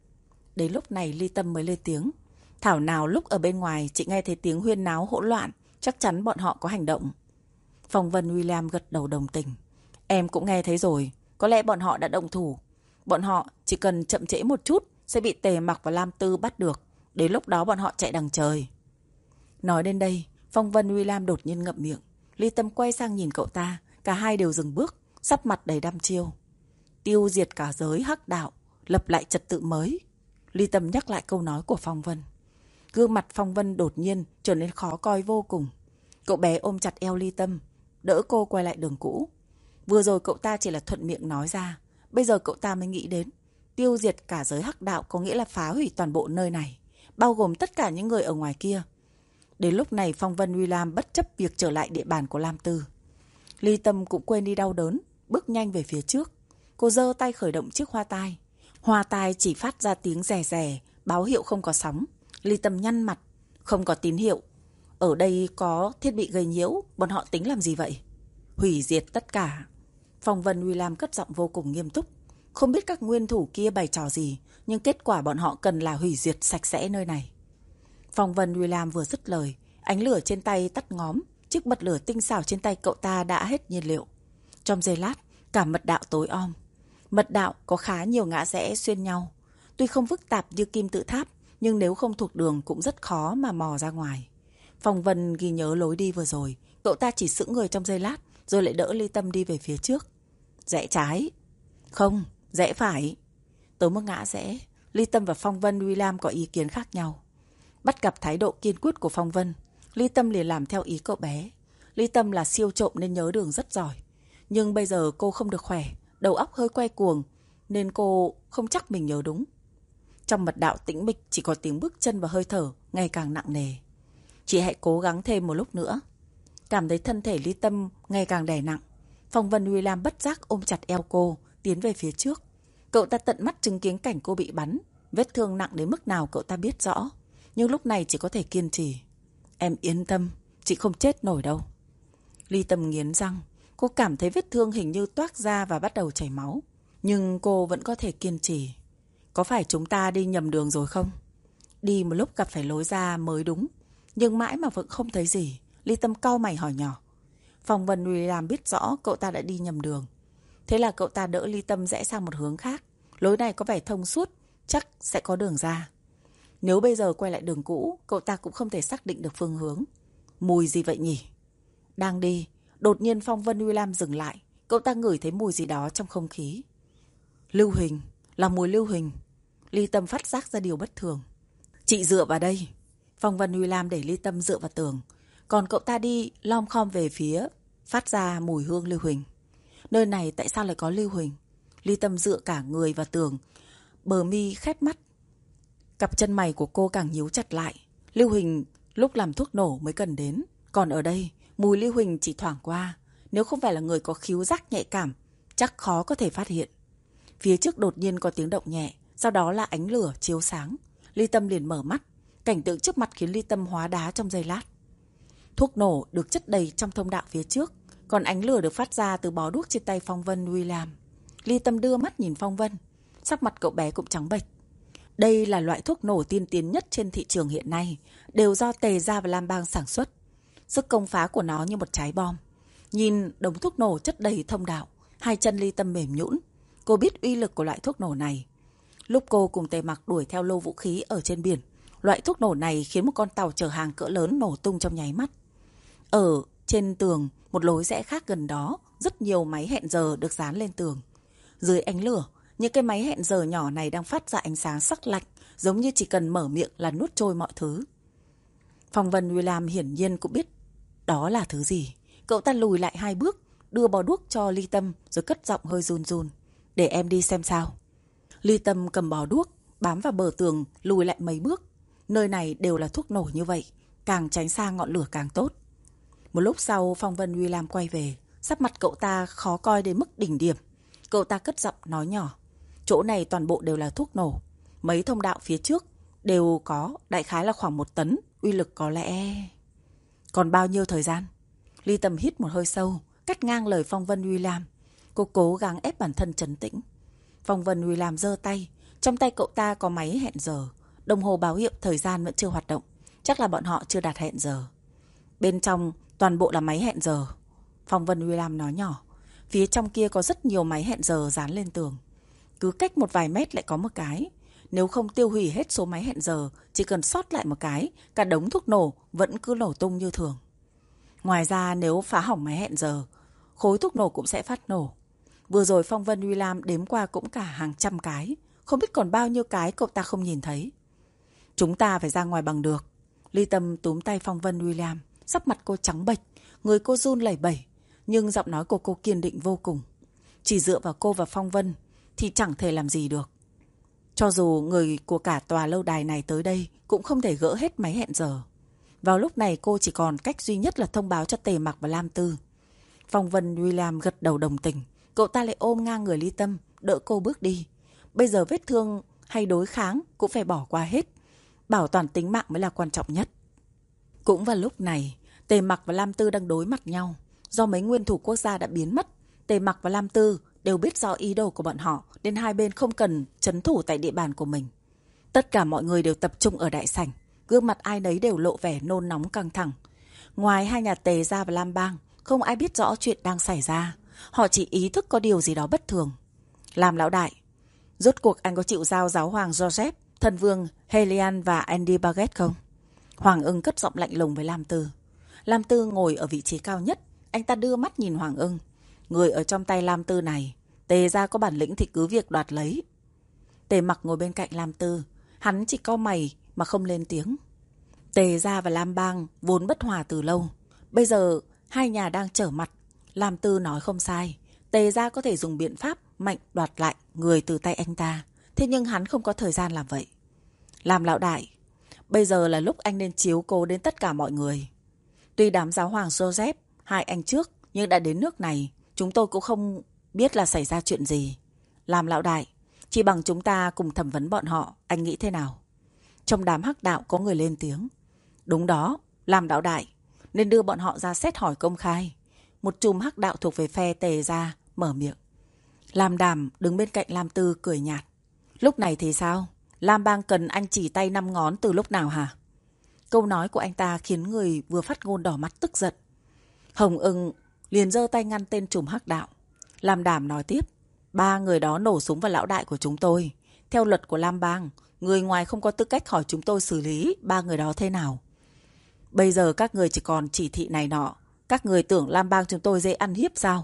Speaker 1: Đến lúc này Ly Tâm mới lên tiếng. Thảo nào lúc ở bên ngoài chị nghe thấy tiếng huyên náo hỗn loạn, chắc chắn bọn họ có hành động. Phong Vân William gật đầu đồng tình. Em cũng nghe thấy rồi, có lẽ bọn họ đã động thủ. Bọn họ chỉ cần chậm trễ một chút sẽ bị Tề Mặc và Lam Tư bắt được. Đến lúc đó bọn họ chạy đằng trời. Nói đến đây, Phong Vân William đột nhiên ngậm miệng. Ly Tâm quay sang nhìn cậu ta, cả hai đều dừng bước, sắp mặt đầy đăm chiêu. Tiêu diệt cả giới hắc đạo, lập lại trật tự mới. Ly Tâm nhắc lại câu nói của Phong Vân. Gương mặt Phong Vân đột nhiên trở nên khó coi vô cùng. Cậu bé ôm chặt eo Ly Tâm, đỡ cô quay lại đường cũ. Vừa rồi cậu ta chỉ là thuận miệng nói ra, bây giờ cậu ta mới nghĩ đến. Tiêu diệt cả giới hắc đạo có nghĩa là phá hủy toàn bộ nơi này, bao gồm tất cả những người ở ngoài kia. Đến lúc này Phong Vân William bất chấp việc trở lại địa bàn của Lam Tư. Ly Tâm cũng quên đi đau đớn, bước nhanh về phía trước. Cô giơ tay khởi động chiếc hoa tai. Hoa tai chỉ phát ra tiếng rè rè, báo hiệu không có sóng. Ly Tâm nhăn mặt, không có tín hiệu. Ở đây có thiết bị gây nhiễu, bọn họ tính làm gì vậy? Hủy diệt tất cả. Phong Vân William cất giọng vô cùng nghiêm túc. Không biết các nguyên thủ kia bày trò gì, nhưng kết quả bọn họ cần là hủy diệt sạch sẽ nơi này. Phong Vân William vừa dứt lời, ánh lửa trên tay tắt ngóm, chiếc bật lửa tinh xảo trên tay cậu ta đã hết nhiên liệu. Trong giây lát, cả mật đạo tối om. Mật đạo có khá nhiều ngã rẽ xuyên nhau. Tuy không phức tạp như kim tự tháp, nhưng nếu không thuộc đường cũng rất khó mà mò ra ngoài. Phong Vân ghi nhớ lối đi vừa rồi, cậu ta chỉ sững người trong giây lát, rồi lại đỡ Ly Tâm đi về phía trước. Rẽ trái. Không, rẽ phải. Tới một ngã rẽ, Ly Tâm và Phong Vân William có ý kiến khác nhau. Bắt gặp thái độ kiên quyết của Phong Vân, Ly Tâm liền làm theo ý cậu bé. Ly Tâm là siêu trộm nên nhớ đường rất giỏi. Nhưng bây giờ cô không được khỏe, đầu óc hơi quay cuồng, nên cô không chắc mình nhớ đúng. Trong mật đạo tĩnh mịch chỉ có tiếng bước chân và hơi thở ngày càng nặng nề. Chị hãy cố gắng thêm một lúc nữa. Cảm thấy thân thể Ly Tâm ngày càng đè nặng, Phong Vân William bất giác ôm chặt eo cô, tiến về phía trước. Cậu ta tận mắt chứng kiến cảnh cô bị bắn, vết thương nặng đến mức nào cậu ta biết rõ. Nhưng lúc này chỉ có thể kiên trì. Em yên tâm, chị không chết nổi đâu. Ly Tâm nghiến răng, cô cảm thấy vết thương hình như toác ra và bắt đầu chảy máu. Nhưng cô vẫn có thể kiên trì. Có phải chúng ta đi nhầm đường rồi không? Đi một lúc gặp phải lối ra mới đúng, nhưng mãi mà vẫn không thấy gì. Ly Tâm cau mày hỏi nhỏ. Phong Vân William biết rõ cậu ta đã đi nhầm đường. Thế là cậu ta đỡ Ly Tâm rẽ sang một hướng khác. Lối này có vẻ thông suốt, chắc sẽ có đường ra. Nếu bây giờ quay lại đường cũ, cậu ta cũng không thể xác định được phương hướng. Mùi gì vậy nhỉ? Đang đi, đột nhiên Phong Vân William dừng lại. Cậu ta ngửi thấy mùi gì đó trong không khí. Lưu huỳnh, là mùi lưu huỳnh. Ly Tâm phát giác ra điều bất thường. Chị dựa vào đây. Phong Vân William để Ly Tâm dựa vào tường. Còn cậu ta đi lom khom về phía, phát ra mùi hương lưu huỳnh. Nơi này tại sao lại có lưu huỳnh? Ly Tâm dựa cả người vào tường, bờ mi khép mắt. Cặp chân mày của cô càng nhíu chặt lại. Lưu huỳnh lúc làm thuốc nổ mới cần đến. Còn ở đây, mùi lưu huỳnh chỉ thoảng qua. Nếu không phải là người có khứu giác nhạy cảm, chắc khó có thể phát hiện. Phía trước đột nhiên có tiếng động nhẹ, sau đó là ánh lửa chiếu sáng. Ly Tâm liền mở mắt. Cảnh tượng trước mặt khiến Ly Tâm hóa đá trong giây lát. Thuốc nổ được chất đầy trong thông đạo phía trước, còn ánh lửa được phát ra từ bó đuốc trên tay Phong Vân William. Ly Tâm đưa mắt nhìn Phong Vân, sắc mặt cậu bé cũng trắng bệch. Đây là loại thuốc nổ tiên tiến nhất trên thị trường hiện nay, đều do Tề Gia và Lam Bang sản xuất. Sức công phá của nó như một trái bom. Nhìn đống thuốc nổ chất đầy thông đạo, hai chân Ly Tâm mềm nhũn. Cô biết uy lực của loại thuốc nổ này. Lúc cô cùng Tề Mặc đuổi theo lô vũ khí ở trên biển, loại thuốc nổ này khiến một con tàu chở hàng cỡ lớn nổ tung trong nháy mắt. Ở trên tường, một lối rẽ khác gần đó, rất nhiều máy hẹn giờ được dán lên tường. Dưới ánh lửa, những cái máy hẹn giờ nhỏ này đang phát ra ánh sáng sắc lạnh, giống như chỉ cần mở miệng là nuốt trôi mọi thứ. Phong Vân William hiển nhiên cũng biết đó là thứ gì. Cậu ta lùi lại 2 bước, đưa bó đuốc cho Ly Tâm rồi cất giọng hơi run run. Để em đi xem sao. Ly Tâm cầm bó đuốc, bám vào bờ tường, lùi lại mấy bước. Nơi này đều là thuốc nổ như vậy, càng tránh xa ngọn lửa càng tốt. Một lúc sau Phong Vân William quay về. Sắc mặt cậu ta khó coi đến mức đỉnh điểm. Cậu ta cất giọng nói nhỏ. Chỗ này toàn bộ đều là thuốc nổ. Mấy thông đạo phía trước đều có đại khái là khoảng 1 tấn. Uy lực có lẽ... Còn bao nhiêu thời gian? Ly Tâm hít một hơi sâu, cắt ngang lời Phong Vân William. Cô cố gắng ép bản thân trấn tĩnh. Phong Vân William giơ tay. Trong tay cậu ta có máy hẹn giờ. Đồng hồ báo hiệu thời gian vẫn chưa hoạt động. Chắc là bọn họ chưa đặt hẹn giờ. Bên trong toàn bộ là máy hẹn giờ. Phong Vân William nói nhỏ. Phía trong kia có rất nhiều máy hẹn giờ dán lên tường. Cứ cách một vài mét lại có một cái. Nếu không tiêu hủy hết số máy hẹn giờ, chỉ cần sót lại một cái, cả đống thuốc nổ vẫn cứ nổ tung như thường. Ngoài ra nếu phá hỏng máy hẹn giờ, khối thuốc nổ cũng sẽ phát nổ. Vừa rồi Phong Vân William đếm qua cũng cả hàng trăm cái. Không biết còn bao nhiêu cái cậu ta không nhìn thấy. Chúng ta phải ra ngoài bằng được. Ly Tâm túm tay Phong Vân William. Sắc mặt cô trắng bệch, người cô run lẩy bẩy. Nhưng giọng nói của cô kiên định vô cùng. Chỉ dựa vào cô và Phong Vân thì chẳng thể làm gì được. Cho dù người của cả tòa lâu đài này tới đây cũng không thể gỡ hết máy hẹn giờ. Vào lúc này cô chỉ còn cách duy nhất là thông báo cho Tề Mặc và Lam Tư. Phong Vân William gật đầu đồng tình. Cậu ta lại ôm ngang người Ly Tâm, đỡ cô bước đi. Bây giờ vết thương hay đối kháng cũng phải bỏ qua hết. Bảo toàn tính mạng mới là quan trọng nhất. Cũng vào lúc này, Tề Mặc và Lam Tư đang đối mặt nhau. Do mấy nguyên thủ quốc gia đã biến mất, Tề Mặc và Lam Tư đều biết rõ ý đồ của bọn họ, nên hai bên không cần trấn thủ tại địa bàn của mình. Tất cả mọi người đều tập trung ở đại sảnh, gương mặt ai nấy đều lộ vẻ nôn nóng căng thẳng. Ngoài hai nhà Tề gia và Lam Bang, không ai biết rõ chuyện đang xảy ra. Họ chỉ ý thức có điều gì đó bất thường. Làm lão đại, rốt cuộc anh có chịu giao giáo hoàng Joseph, thần vương Helian và Andy Baguette không? Hoàng Ưng cất giọng lạnh lùng với Lam Tư. Lam Tư ngồi ở vị trí cao nhất. Anh ta đưa mắt nhìn Hoàng Ưng. Người ở trong tay Lam Tư này, Tề gia có bản lĩnh thì cứ việc đoạt lấy. Tề Mặc ngồi bên cạnh Lam Tư. Hắn chỉ cau mày mà không lên tiếng. Tề gia và Lam Bang vốn bất hòa từ lâu. Bây giờ hai nhà đang trở mặt. Lam Tư nói không sai. Tề gia có thể dùng biện pháp mạnh đoạt lại người từ tay anh ta. Thế nhưng hắn không có thời gian làm vậy. Làm lão đại, bây giờ là lúc anh nên chiếu cố đến tất cả mọi người. Tuy đám giáo hoàng Joseph hại anh trước, nhưng đã đến nước này, chúng tôi cũng không biết là xảy ra chuyện gì. Làm lão đại, chỉ bằng chúng ta cùng thẩm vấn bọn họ, anh nghĩ thế nào? Trong đám hắc đạo có người lên tiếng. Đúng đó, làm lão đại, nên đưa bọn họ ra xét hỏi công khai. Một chùm hắc đạo thuộc về phe Tề gia mở miệng. Lam Đàm đứng bên cạnh Lam Tư cười nhạt. Lúc này thì sao? Lam Bang cần anh chỉ tay 5 ngón từ lúc nào hả? Câu nói của anh ta khiến người vừa phát ngôn đỏ mắt tức giận. Hồng Ưng liền giơ tay ngăn tên trùm hắc đạo. Lam Đàm nói tiếp. 3 người đó nổ súng vào lão đại của chúng tôi. Theo luật của Lam Bang, người ngoài không có tư cách hỏi chúng tôi xử lý 3 người đó thế nào. Bây giờ các người chỉ còn chỉ thị này nọ. Các người tưởng Lam Bang chúng tôi dễ ăn hiếp sao?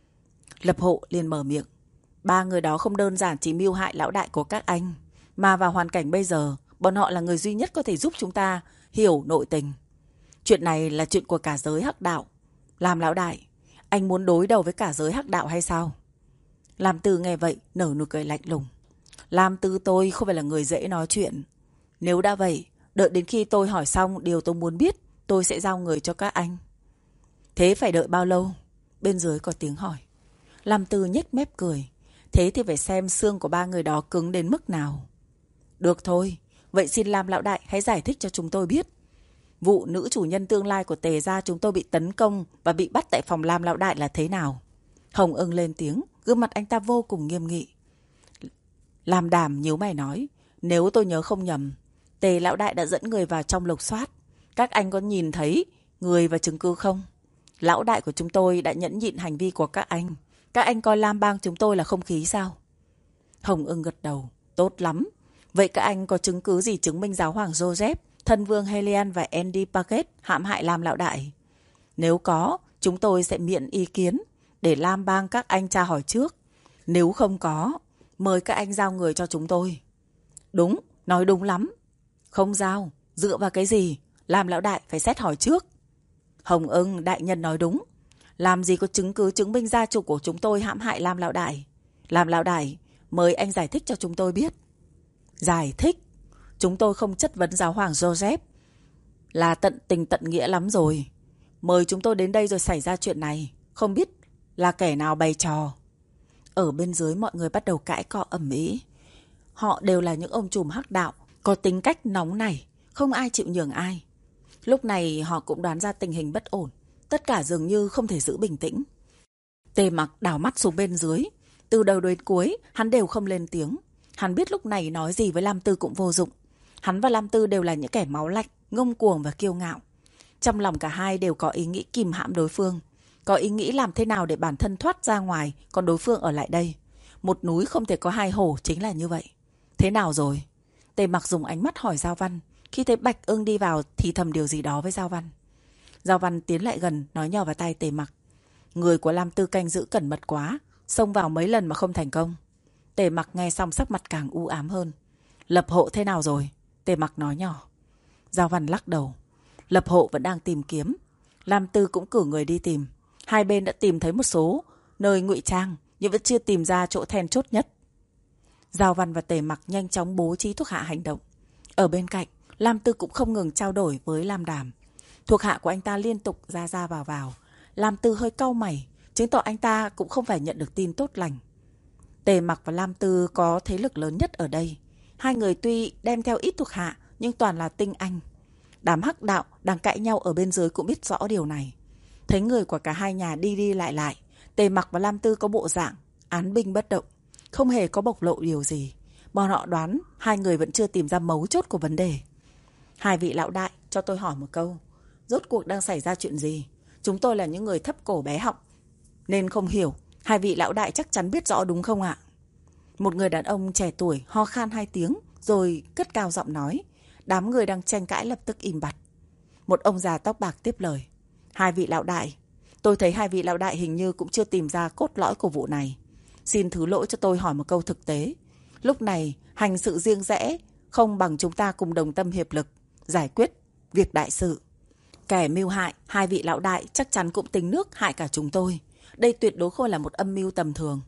Speaker 1: Lập Hộ liền mở miệng. 3 người đó không đơn giản chỉ mưu hại lão đại của các anh, mà vào hoàn cảnh bây giờ, bọn họ là người duy nhất có thể giúp chúng ta hiểu nội tình. Chuyện này là chuyện của cả giới hắc đạo. Làm lão đại, anh muốn đối đầu với cả giới hắc đạo hay sao? Lam Tư nghe vậy, nở nụ cười lạnh lùng. Lam Tư tôi không phải là người dễ nói chuyện. Nếu đã vậy, đợi đến khi tôi hỏi xong điều tôi muốn biết, tôi sẽ giao người cho các anh. Thế phải đợi bao lâu? Bên dưới có tiếng hỏi. Lam Tư nhếch mép cười. Thế thì phải xem xương của 3 người đó cứng đến mức nào. Được thôi, vậy xin Lam lão đại hãy giải thích cho chúng tôi biết. Vụ nữ chủ nhân tương lai của Tề gia chúng tôi bị tấn công và bị bắt tại phòng Lam lão đại là thế nào? Hồng Ưng lên tiếng, gương mặt anh ta vô cùng nghiêm nghị. Lam Đàm nhíu mày nói, nếu tôi nhớ không nhầm, Tề lão đại đã dẫn người vào trong lục soát. Các anh có nhìn thấy người và chứng cứ không? Lão đại của chúng tôi đã nhẫn nhịn hành vi của các anh. Các anh coi Lam Bang chúng tôi là không khí sao? Hồng Ưng gật đầu. Tốt lắm. Vậy các anh có chứng cứ gì chứng minh giáo hoàng Joseph, thân vương Helian và Andy Paquette hãm hại Lam lão đại? Nếu có, chúng tôi sẽ miễn ý kiến để Lam Bang các anh tra hỏi trước. Nếu không có, mời các anh giao người cho chúng tôi. Đúng, nói đúng lắm. Không giao, dựa vào cái gì? Lam lão đại phải xét hỏi trước. Hồng Ưng, đại nhân nói đúng. Làm gì có chứng cứ chứng minh gia chủ của chúng tôi hãm hại Lam lão đại. Lam lão đại, mời anh giải thích cho chúng tôi biết. Giải thích? Chúng tôi không chất vấn giáo hoàng Joseph. Là tận tình tận nghĩa lắm rồi. mời chúng tôi đến đây rồi xảy ra chuyện này, không biết là kẻ nào bày trò. Ở bên dưới mọi người bắt đầu cãi cọ ầm ĩ. Họ đều là những ông trùm hắc đạo, có tính cách nóng nảy, không ai chịu nhường ai. Lúc này họ cũng đoán ra tình hình bất ổn, tất cả dường như không thể giữ bình tĩnh. Tề Mặc đảo mắt xuống bên dưới, từ đầu đến cuối hắn đều không lên tiếng. Hắn biết lúc này nói gì với Lam Tư cũng vô dụng. Hắn và Lam Tư đều là những kẻ máu lạnh, ngông cuồng và kiêu ngạo. Trong lòng cả hai đều có ý nghĩ kìm hãm đối phương, có ý nghĩ làm thế nào để bản thân thoát ra ngoài, còn đối phương ở lại đây. Một núi không thể có hai hổ, chính là như vậy. Thế nào rồi? Tề Mặc dùng ánh mắt hỏi Giao Văn. Khi thấy Bạch Ưng đi vào thì thầm điều gì đó với Giao Văn. Giao Văn tiến lại gần, nói nhỏ vào tai Tề Mặc. Người của Lam Tư canh giữ cẩn mật quá, xông vào mấy lần mà không thành công. Tề Mặc nghe xong sắc mặt càng u ám hơn. Lập hộ thế nào rồi? Tề Mặc nói nhỏ. Giao Văn lắc đầu. Lập hộ vẫn đang tìm kiếm. Lam Tư cũng cử người đi tìm. Hai bên đã tìm thấy một số nơi ngụy trang, nhưng vẫn chưa tìm ra chỗ then chốt nhất. Giao Văn và Tề Mặc nhanh chóng bố trí thuộc hạ hành động. Ở bên cạnh, Lam Tư cũng không ngừng trao đổi với Lam Đàm. Thuộc hạ của anh ta liên tục ra vào. Lam Tư hơi cau mày, chứng tỏ anh ta cũng không phải nhận được tin tốt lành. Tề Mặc và Lam Tư có thế lực lớn nhất ở đây. Hai người tuy đem theo ít thuộc hạ, nhưng toàn là tinh anh. Đám hắc đạo đang cãi nhau ở bên dưới cũng biết rõ điều này. Thấy người của cả hai nhà đi lại, Tề Mặc và Lam Tư có bộ dạng án binh bất động, không hề có bộc lộ điều gì. Bọn họ đoán hai người vẫn chưa tìm ra mấu chốt của vấn đề. Hai vị lão đại, cho tôi hỏi một câu. Rốt cuộc đang xảy ra chuyện gì? Chúng tôi là những người thấp cổ bé họng, nên không hiểu. Hai vị lão đại chắc chắn biết rõ đúng không ạ? Một người đàn ông trẻ tuổi ho khan hai tiếng, rồi cất cao giọng nói. Đám người đang tranh cãi lập tức im bặt. Một ông già tóc bạc tiếp lời. Hai vị lão đại, tôi thấy hai vị lão đại hình như cũng chưa tìm ra cốt lõi của vụ này. Xin thứ lỗi cho tôi hỏi một câu thực tế. Lúc này, hành sự riêng rẽ không bằng chúng ta cùng đồng tâm hiệp lực, giải quyết việc đại sự. Kẻ mưu hại hai vị lão đại chắc chắn cũng tính nước hại cả chúng tôi. Đây tuyệt đối không là một âm mưu tầm thường.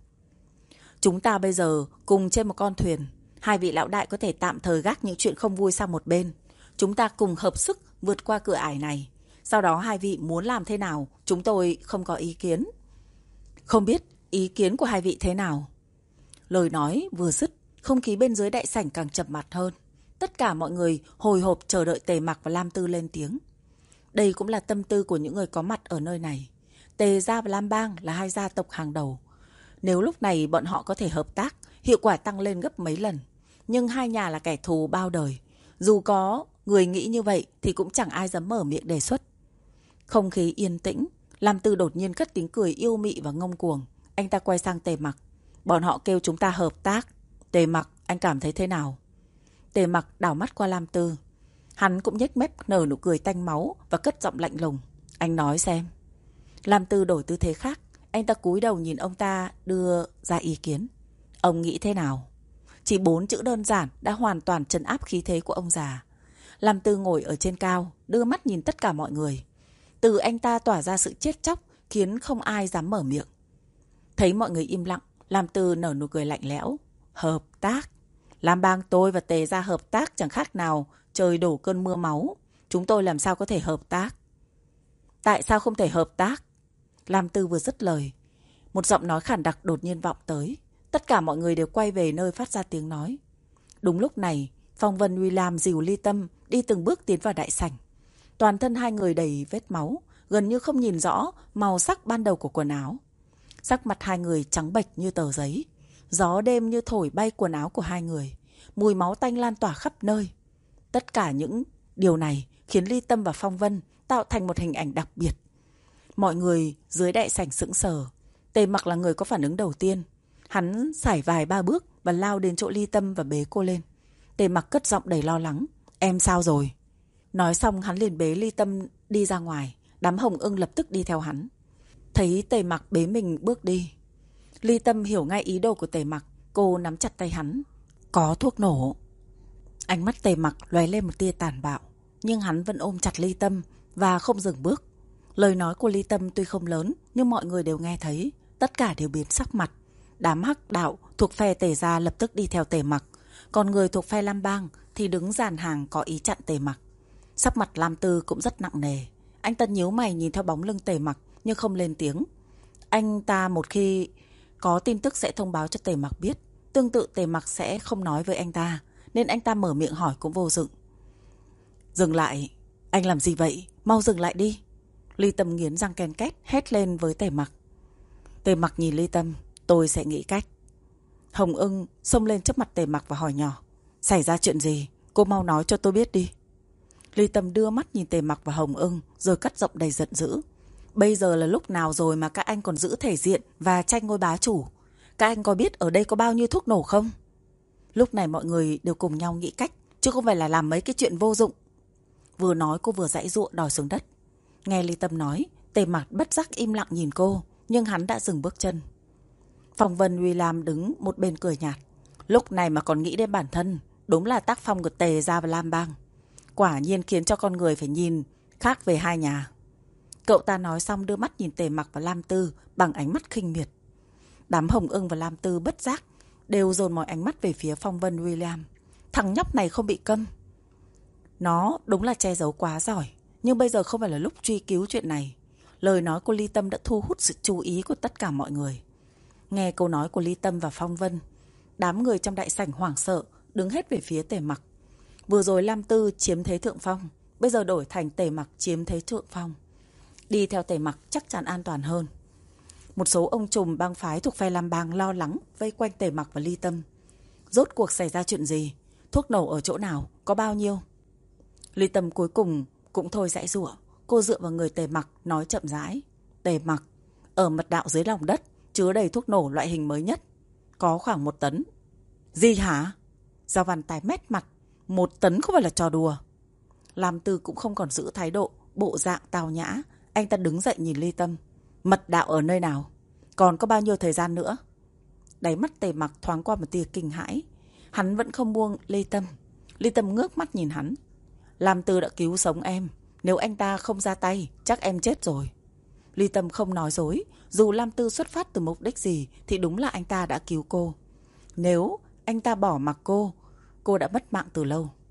Speaker 1: Chúng ta bây giờ cùng trên một con thuyền. Hai vị lão đại có thể tạm thời gác những chuyện không vui sang một bên. Chúng ta cùng hợp sức vượt qua cửa ải này. Sau đó hai vị muốn làm thế nào, chúng tôi không có ý kiến. Không biết ý kiến của hai vị thế nào? Lời nói vừa dứt, không khí bên dưới đại sảnh càng trầm mặc hơn. Tất cả mọi người hồi hộp chờ đợi Tề Mặc và Lam Tư lên tiếng. Đây cũng là tâm tư của những người có mặt ở nơi này. Tề gia và Lam Bang là hai gia tộc hàng đầu. Nếu lúc này bọn họ có thể hợp tác, hiệu quả tăng lên gấp mấy lần. Nhưng hai nhà là kẻ thù bao đời. Dù có người nghĩ như vậy thì cũng chẳng ai dám mở miệng đề xuất. Không khí yên tĩnh, Lam Tư đột nhiên cất tiếng cười yêu mị và ngông cuồng. Anh ta quay sang Tề Mặc. Bọn họ kêu chúng ta hợp tác. Tề Mặc, anh cảm thấy thế nào? Tề Mặc đảo mắt qua Lam Tư. Hắn cũng nhếch mép nở nụ cười tanh máu và cất giọng lạnh lùng. Anh nói xem. Lam Tư đổi tư thế khác. Anh ta cúi đầu nhìn ông ta đưa ra ý kiến. Ông nghĩ thế nào? Chỉ 4 chữ đơn giản đã hoàn toàn trấn áp khí thế của ông già. Lam Tư ngồi ở trên cao, đưa mắt nhìn tất cả mọi người. Từ anh ta tỏa ra sự chết chóc, khiến không ai dám mở miệng. Thấy mọi người im lặng, Lam Tư nở nụ cười lạnh lẽo. Hợp tác? Lam Bang tôi và Tề gia hợp tác chẳng khác nào trời đổ cơn mưa máu. Chúng tôi làm sao có thể hợp tác? Tại sao không thể hợp tác? Lam Tư vừa dứt lời, một giọng nói khản đặc đột nhiên vọng tới. Tất cả mọi người đều quay về nơi phát ra tiếng nói. Đúng lúc này, Phong Vân William dìu Ly Tâm đi từng bước tiến vào đại sảnh. Toàn thân hai người đầy vết máu, gần như không nhìn rõ màu sắc ban đầu của quần áo. Sắc mặt hai người trắng bệch như tờ giấy. Gió đêm như thổi bay quần áo của hai người. Mùi máu tanh lan tỏa khắp nơi. Tất cả những điều này khiến Ly Tâm và Phong Vân tạo thành một hình ảnh đặc biệt. Mọi người dưới đại sảnh sững sờ. Tề Mặc là người có phản ứng đầu tiên. Hắn sải vài ba bước và lao đến chỗ Ly Tâm và bế cô lên. Tề Mặc cất giọng đầy lo lắng. Em sao rồi? Nói xong hắn liền bế Ly Tâm đi ra ngoài. Đám hồng ưng lập tức đi theo hắn. Thấy Tề Mặc bế mình bước đi, Ly Tâm hiểu ngay ý đồ của Tề Mặc. Cô nắm chặt tay hắn. Có thuốc nổ. Ánh mắt Tề Mặc lóe lên một tia tàn bạo, nhưng hắn vẫn ôm chặt Ly Tâm và không dừng bước. Lời nói của Ly Tâm tuy không lớn, nhưng mọi người đều nghe thấy. Tất cả đều biến sắc mặt. Đám hắc đạo thuộc phe Tề gia lập tức đi theo Tề Mặc, còn người thuộc phe Lam Bang thì đứng dàn hàng có ý chặn Tề Mặc. Sắc mặt Lam Tư cũng rất nặng nề. Anh ta nhíu mày nhìn theo bóng lưng Tề Mặc nhưng không lên tiếng. Anh ta một khi có tin tức sẽ thông báo cho Tề Mặc biết. Tương tự Tề Mặc sẽ không nói với anh ta, nên anh ta mở miệng hỏi cũng vô dụng. Dừng lại, anh làm gì vậy? Mau dừng lại đi. Ly Tâm nghiến răng ken két hét lên với Tề Mặc. Tề Mặc nhìn Ly Tâm, tôi sẽ nghĩ cách. Hồng Ưng xông lên trước mặt Tề Mặc và hỏi nhỏ. Xảy ra chuyện gì? Cô mau nói cho tôi biết đi. Ly Tâm đưa mắt nhìn Tề Mặc và Hồng Ưng rồi cất giọng đầy giận dữ. Bây giờ là lúc nào rồi mà các anh còn giữ thể diện và tranh ngôi bá chủ? Các anh có biết ở đây có bao nhiêu thuốc nổ không? Lúc này mọi người đều cùng nhau nghĩ cách, chứ không phải là làm mấy cái chuyện vô dụng. Vừa nói cô vừa giãy giụa đòi xuống đất. Nghe Ly Tâm nói, Tề Mặc bất giác im lặng nhìn cô, nhưng hắn đã dừng bước chân. Phong Vân William đứng một bên cười nhạt. Lúc này mà còn nghĩ đến bản thân, đúng là tác phong của Tề gia và Lam Bang. Quả nhiên khiến cho con người phải nhìn khác về hai nhà. Cậu ta nói xong đưa mắt nhìn Tề Mặc và Lam Tư bằng ánh mắt khinh miệt. Đám Hồng Ưng và Lam Tư bất giác đều dồn mọi ánh mắt về phía Phong Vân William. Thằng nhóc này không bị câm. Nó đúng là che giấu quá giỏi, nhưng bây giờ không phải là lúc truy cứu chuyện này. Lời nói của Ly Tâm đã thu hút sự chú ý của tất cả mọi người. Nghe câu nói của Ly Tâm và Phong Vân, đám người trong đại sảnh hoảng sợ đứng hết về phía Tề Mặc. Vừa rồi Lam Tư chiếm thế thượng phong, bây giờ đổi thành Tề Mặc chiếm thế thượng phong. Đi theo Tề Mặc chắc chắn an toàn hơn. Một số ông trùm bang phái thuộc phe Lam Bang lo lắng vây quanh Tề Mặc và Ly Tâm. Rốt cuộc xảy ra chuyện gì? Thuốc nổ ở chỗ nào? Có bao nhiêu? Ly Tâm cuối cùng cũng thôi giãy giụa. Cô dựa vào người Tề Mặc nói chậm rãi. Tề Mặc, ở mật đạo dưới lòng đất chứa đầy thuốc nổ loại hình mới nhất, có khoảng 1 tấn. Gì hả? Giao Văn tái mét mặt. 1 tấn không phải là trò đùa. Lam Tư cũng không còn giữ thái độ bộ dạng tào nhã. Anh ta đứng dậy nhìn Ly Tâm. Mật đạo ở nơi nào? Còn có bao nhiêu thời gian nữa? Đáy mắt Tề Mặc thoáng qua một tia kinh hãi. Hắn vẫn không buông Ly Tâm. Ly Tâm ngước mắt nhìn hắn. Lam Tư đã cứu sống em. Nếu anh ta không ra tay, chắc em chết rồi. Ly Tâm không nói dối. Dù Lam Tư xuất phát từ mục đích gì thì đúng là anh ta đã cứu cô. Nếu anh ta bỏ mặc cô đã mất mạng từ lâu.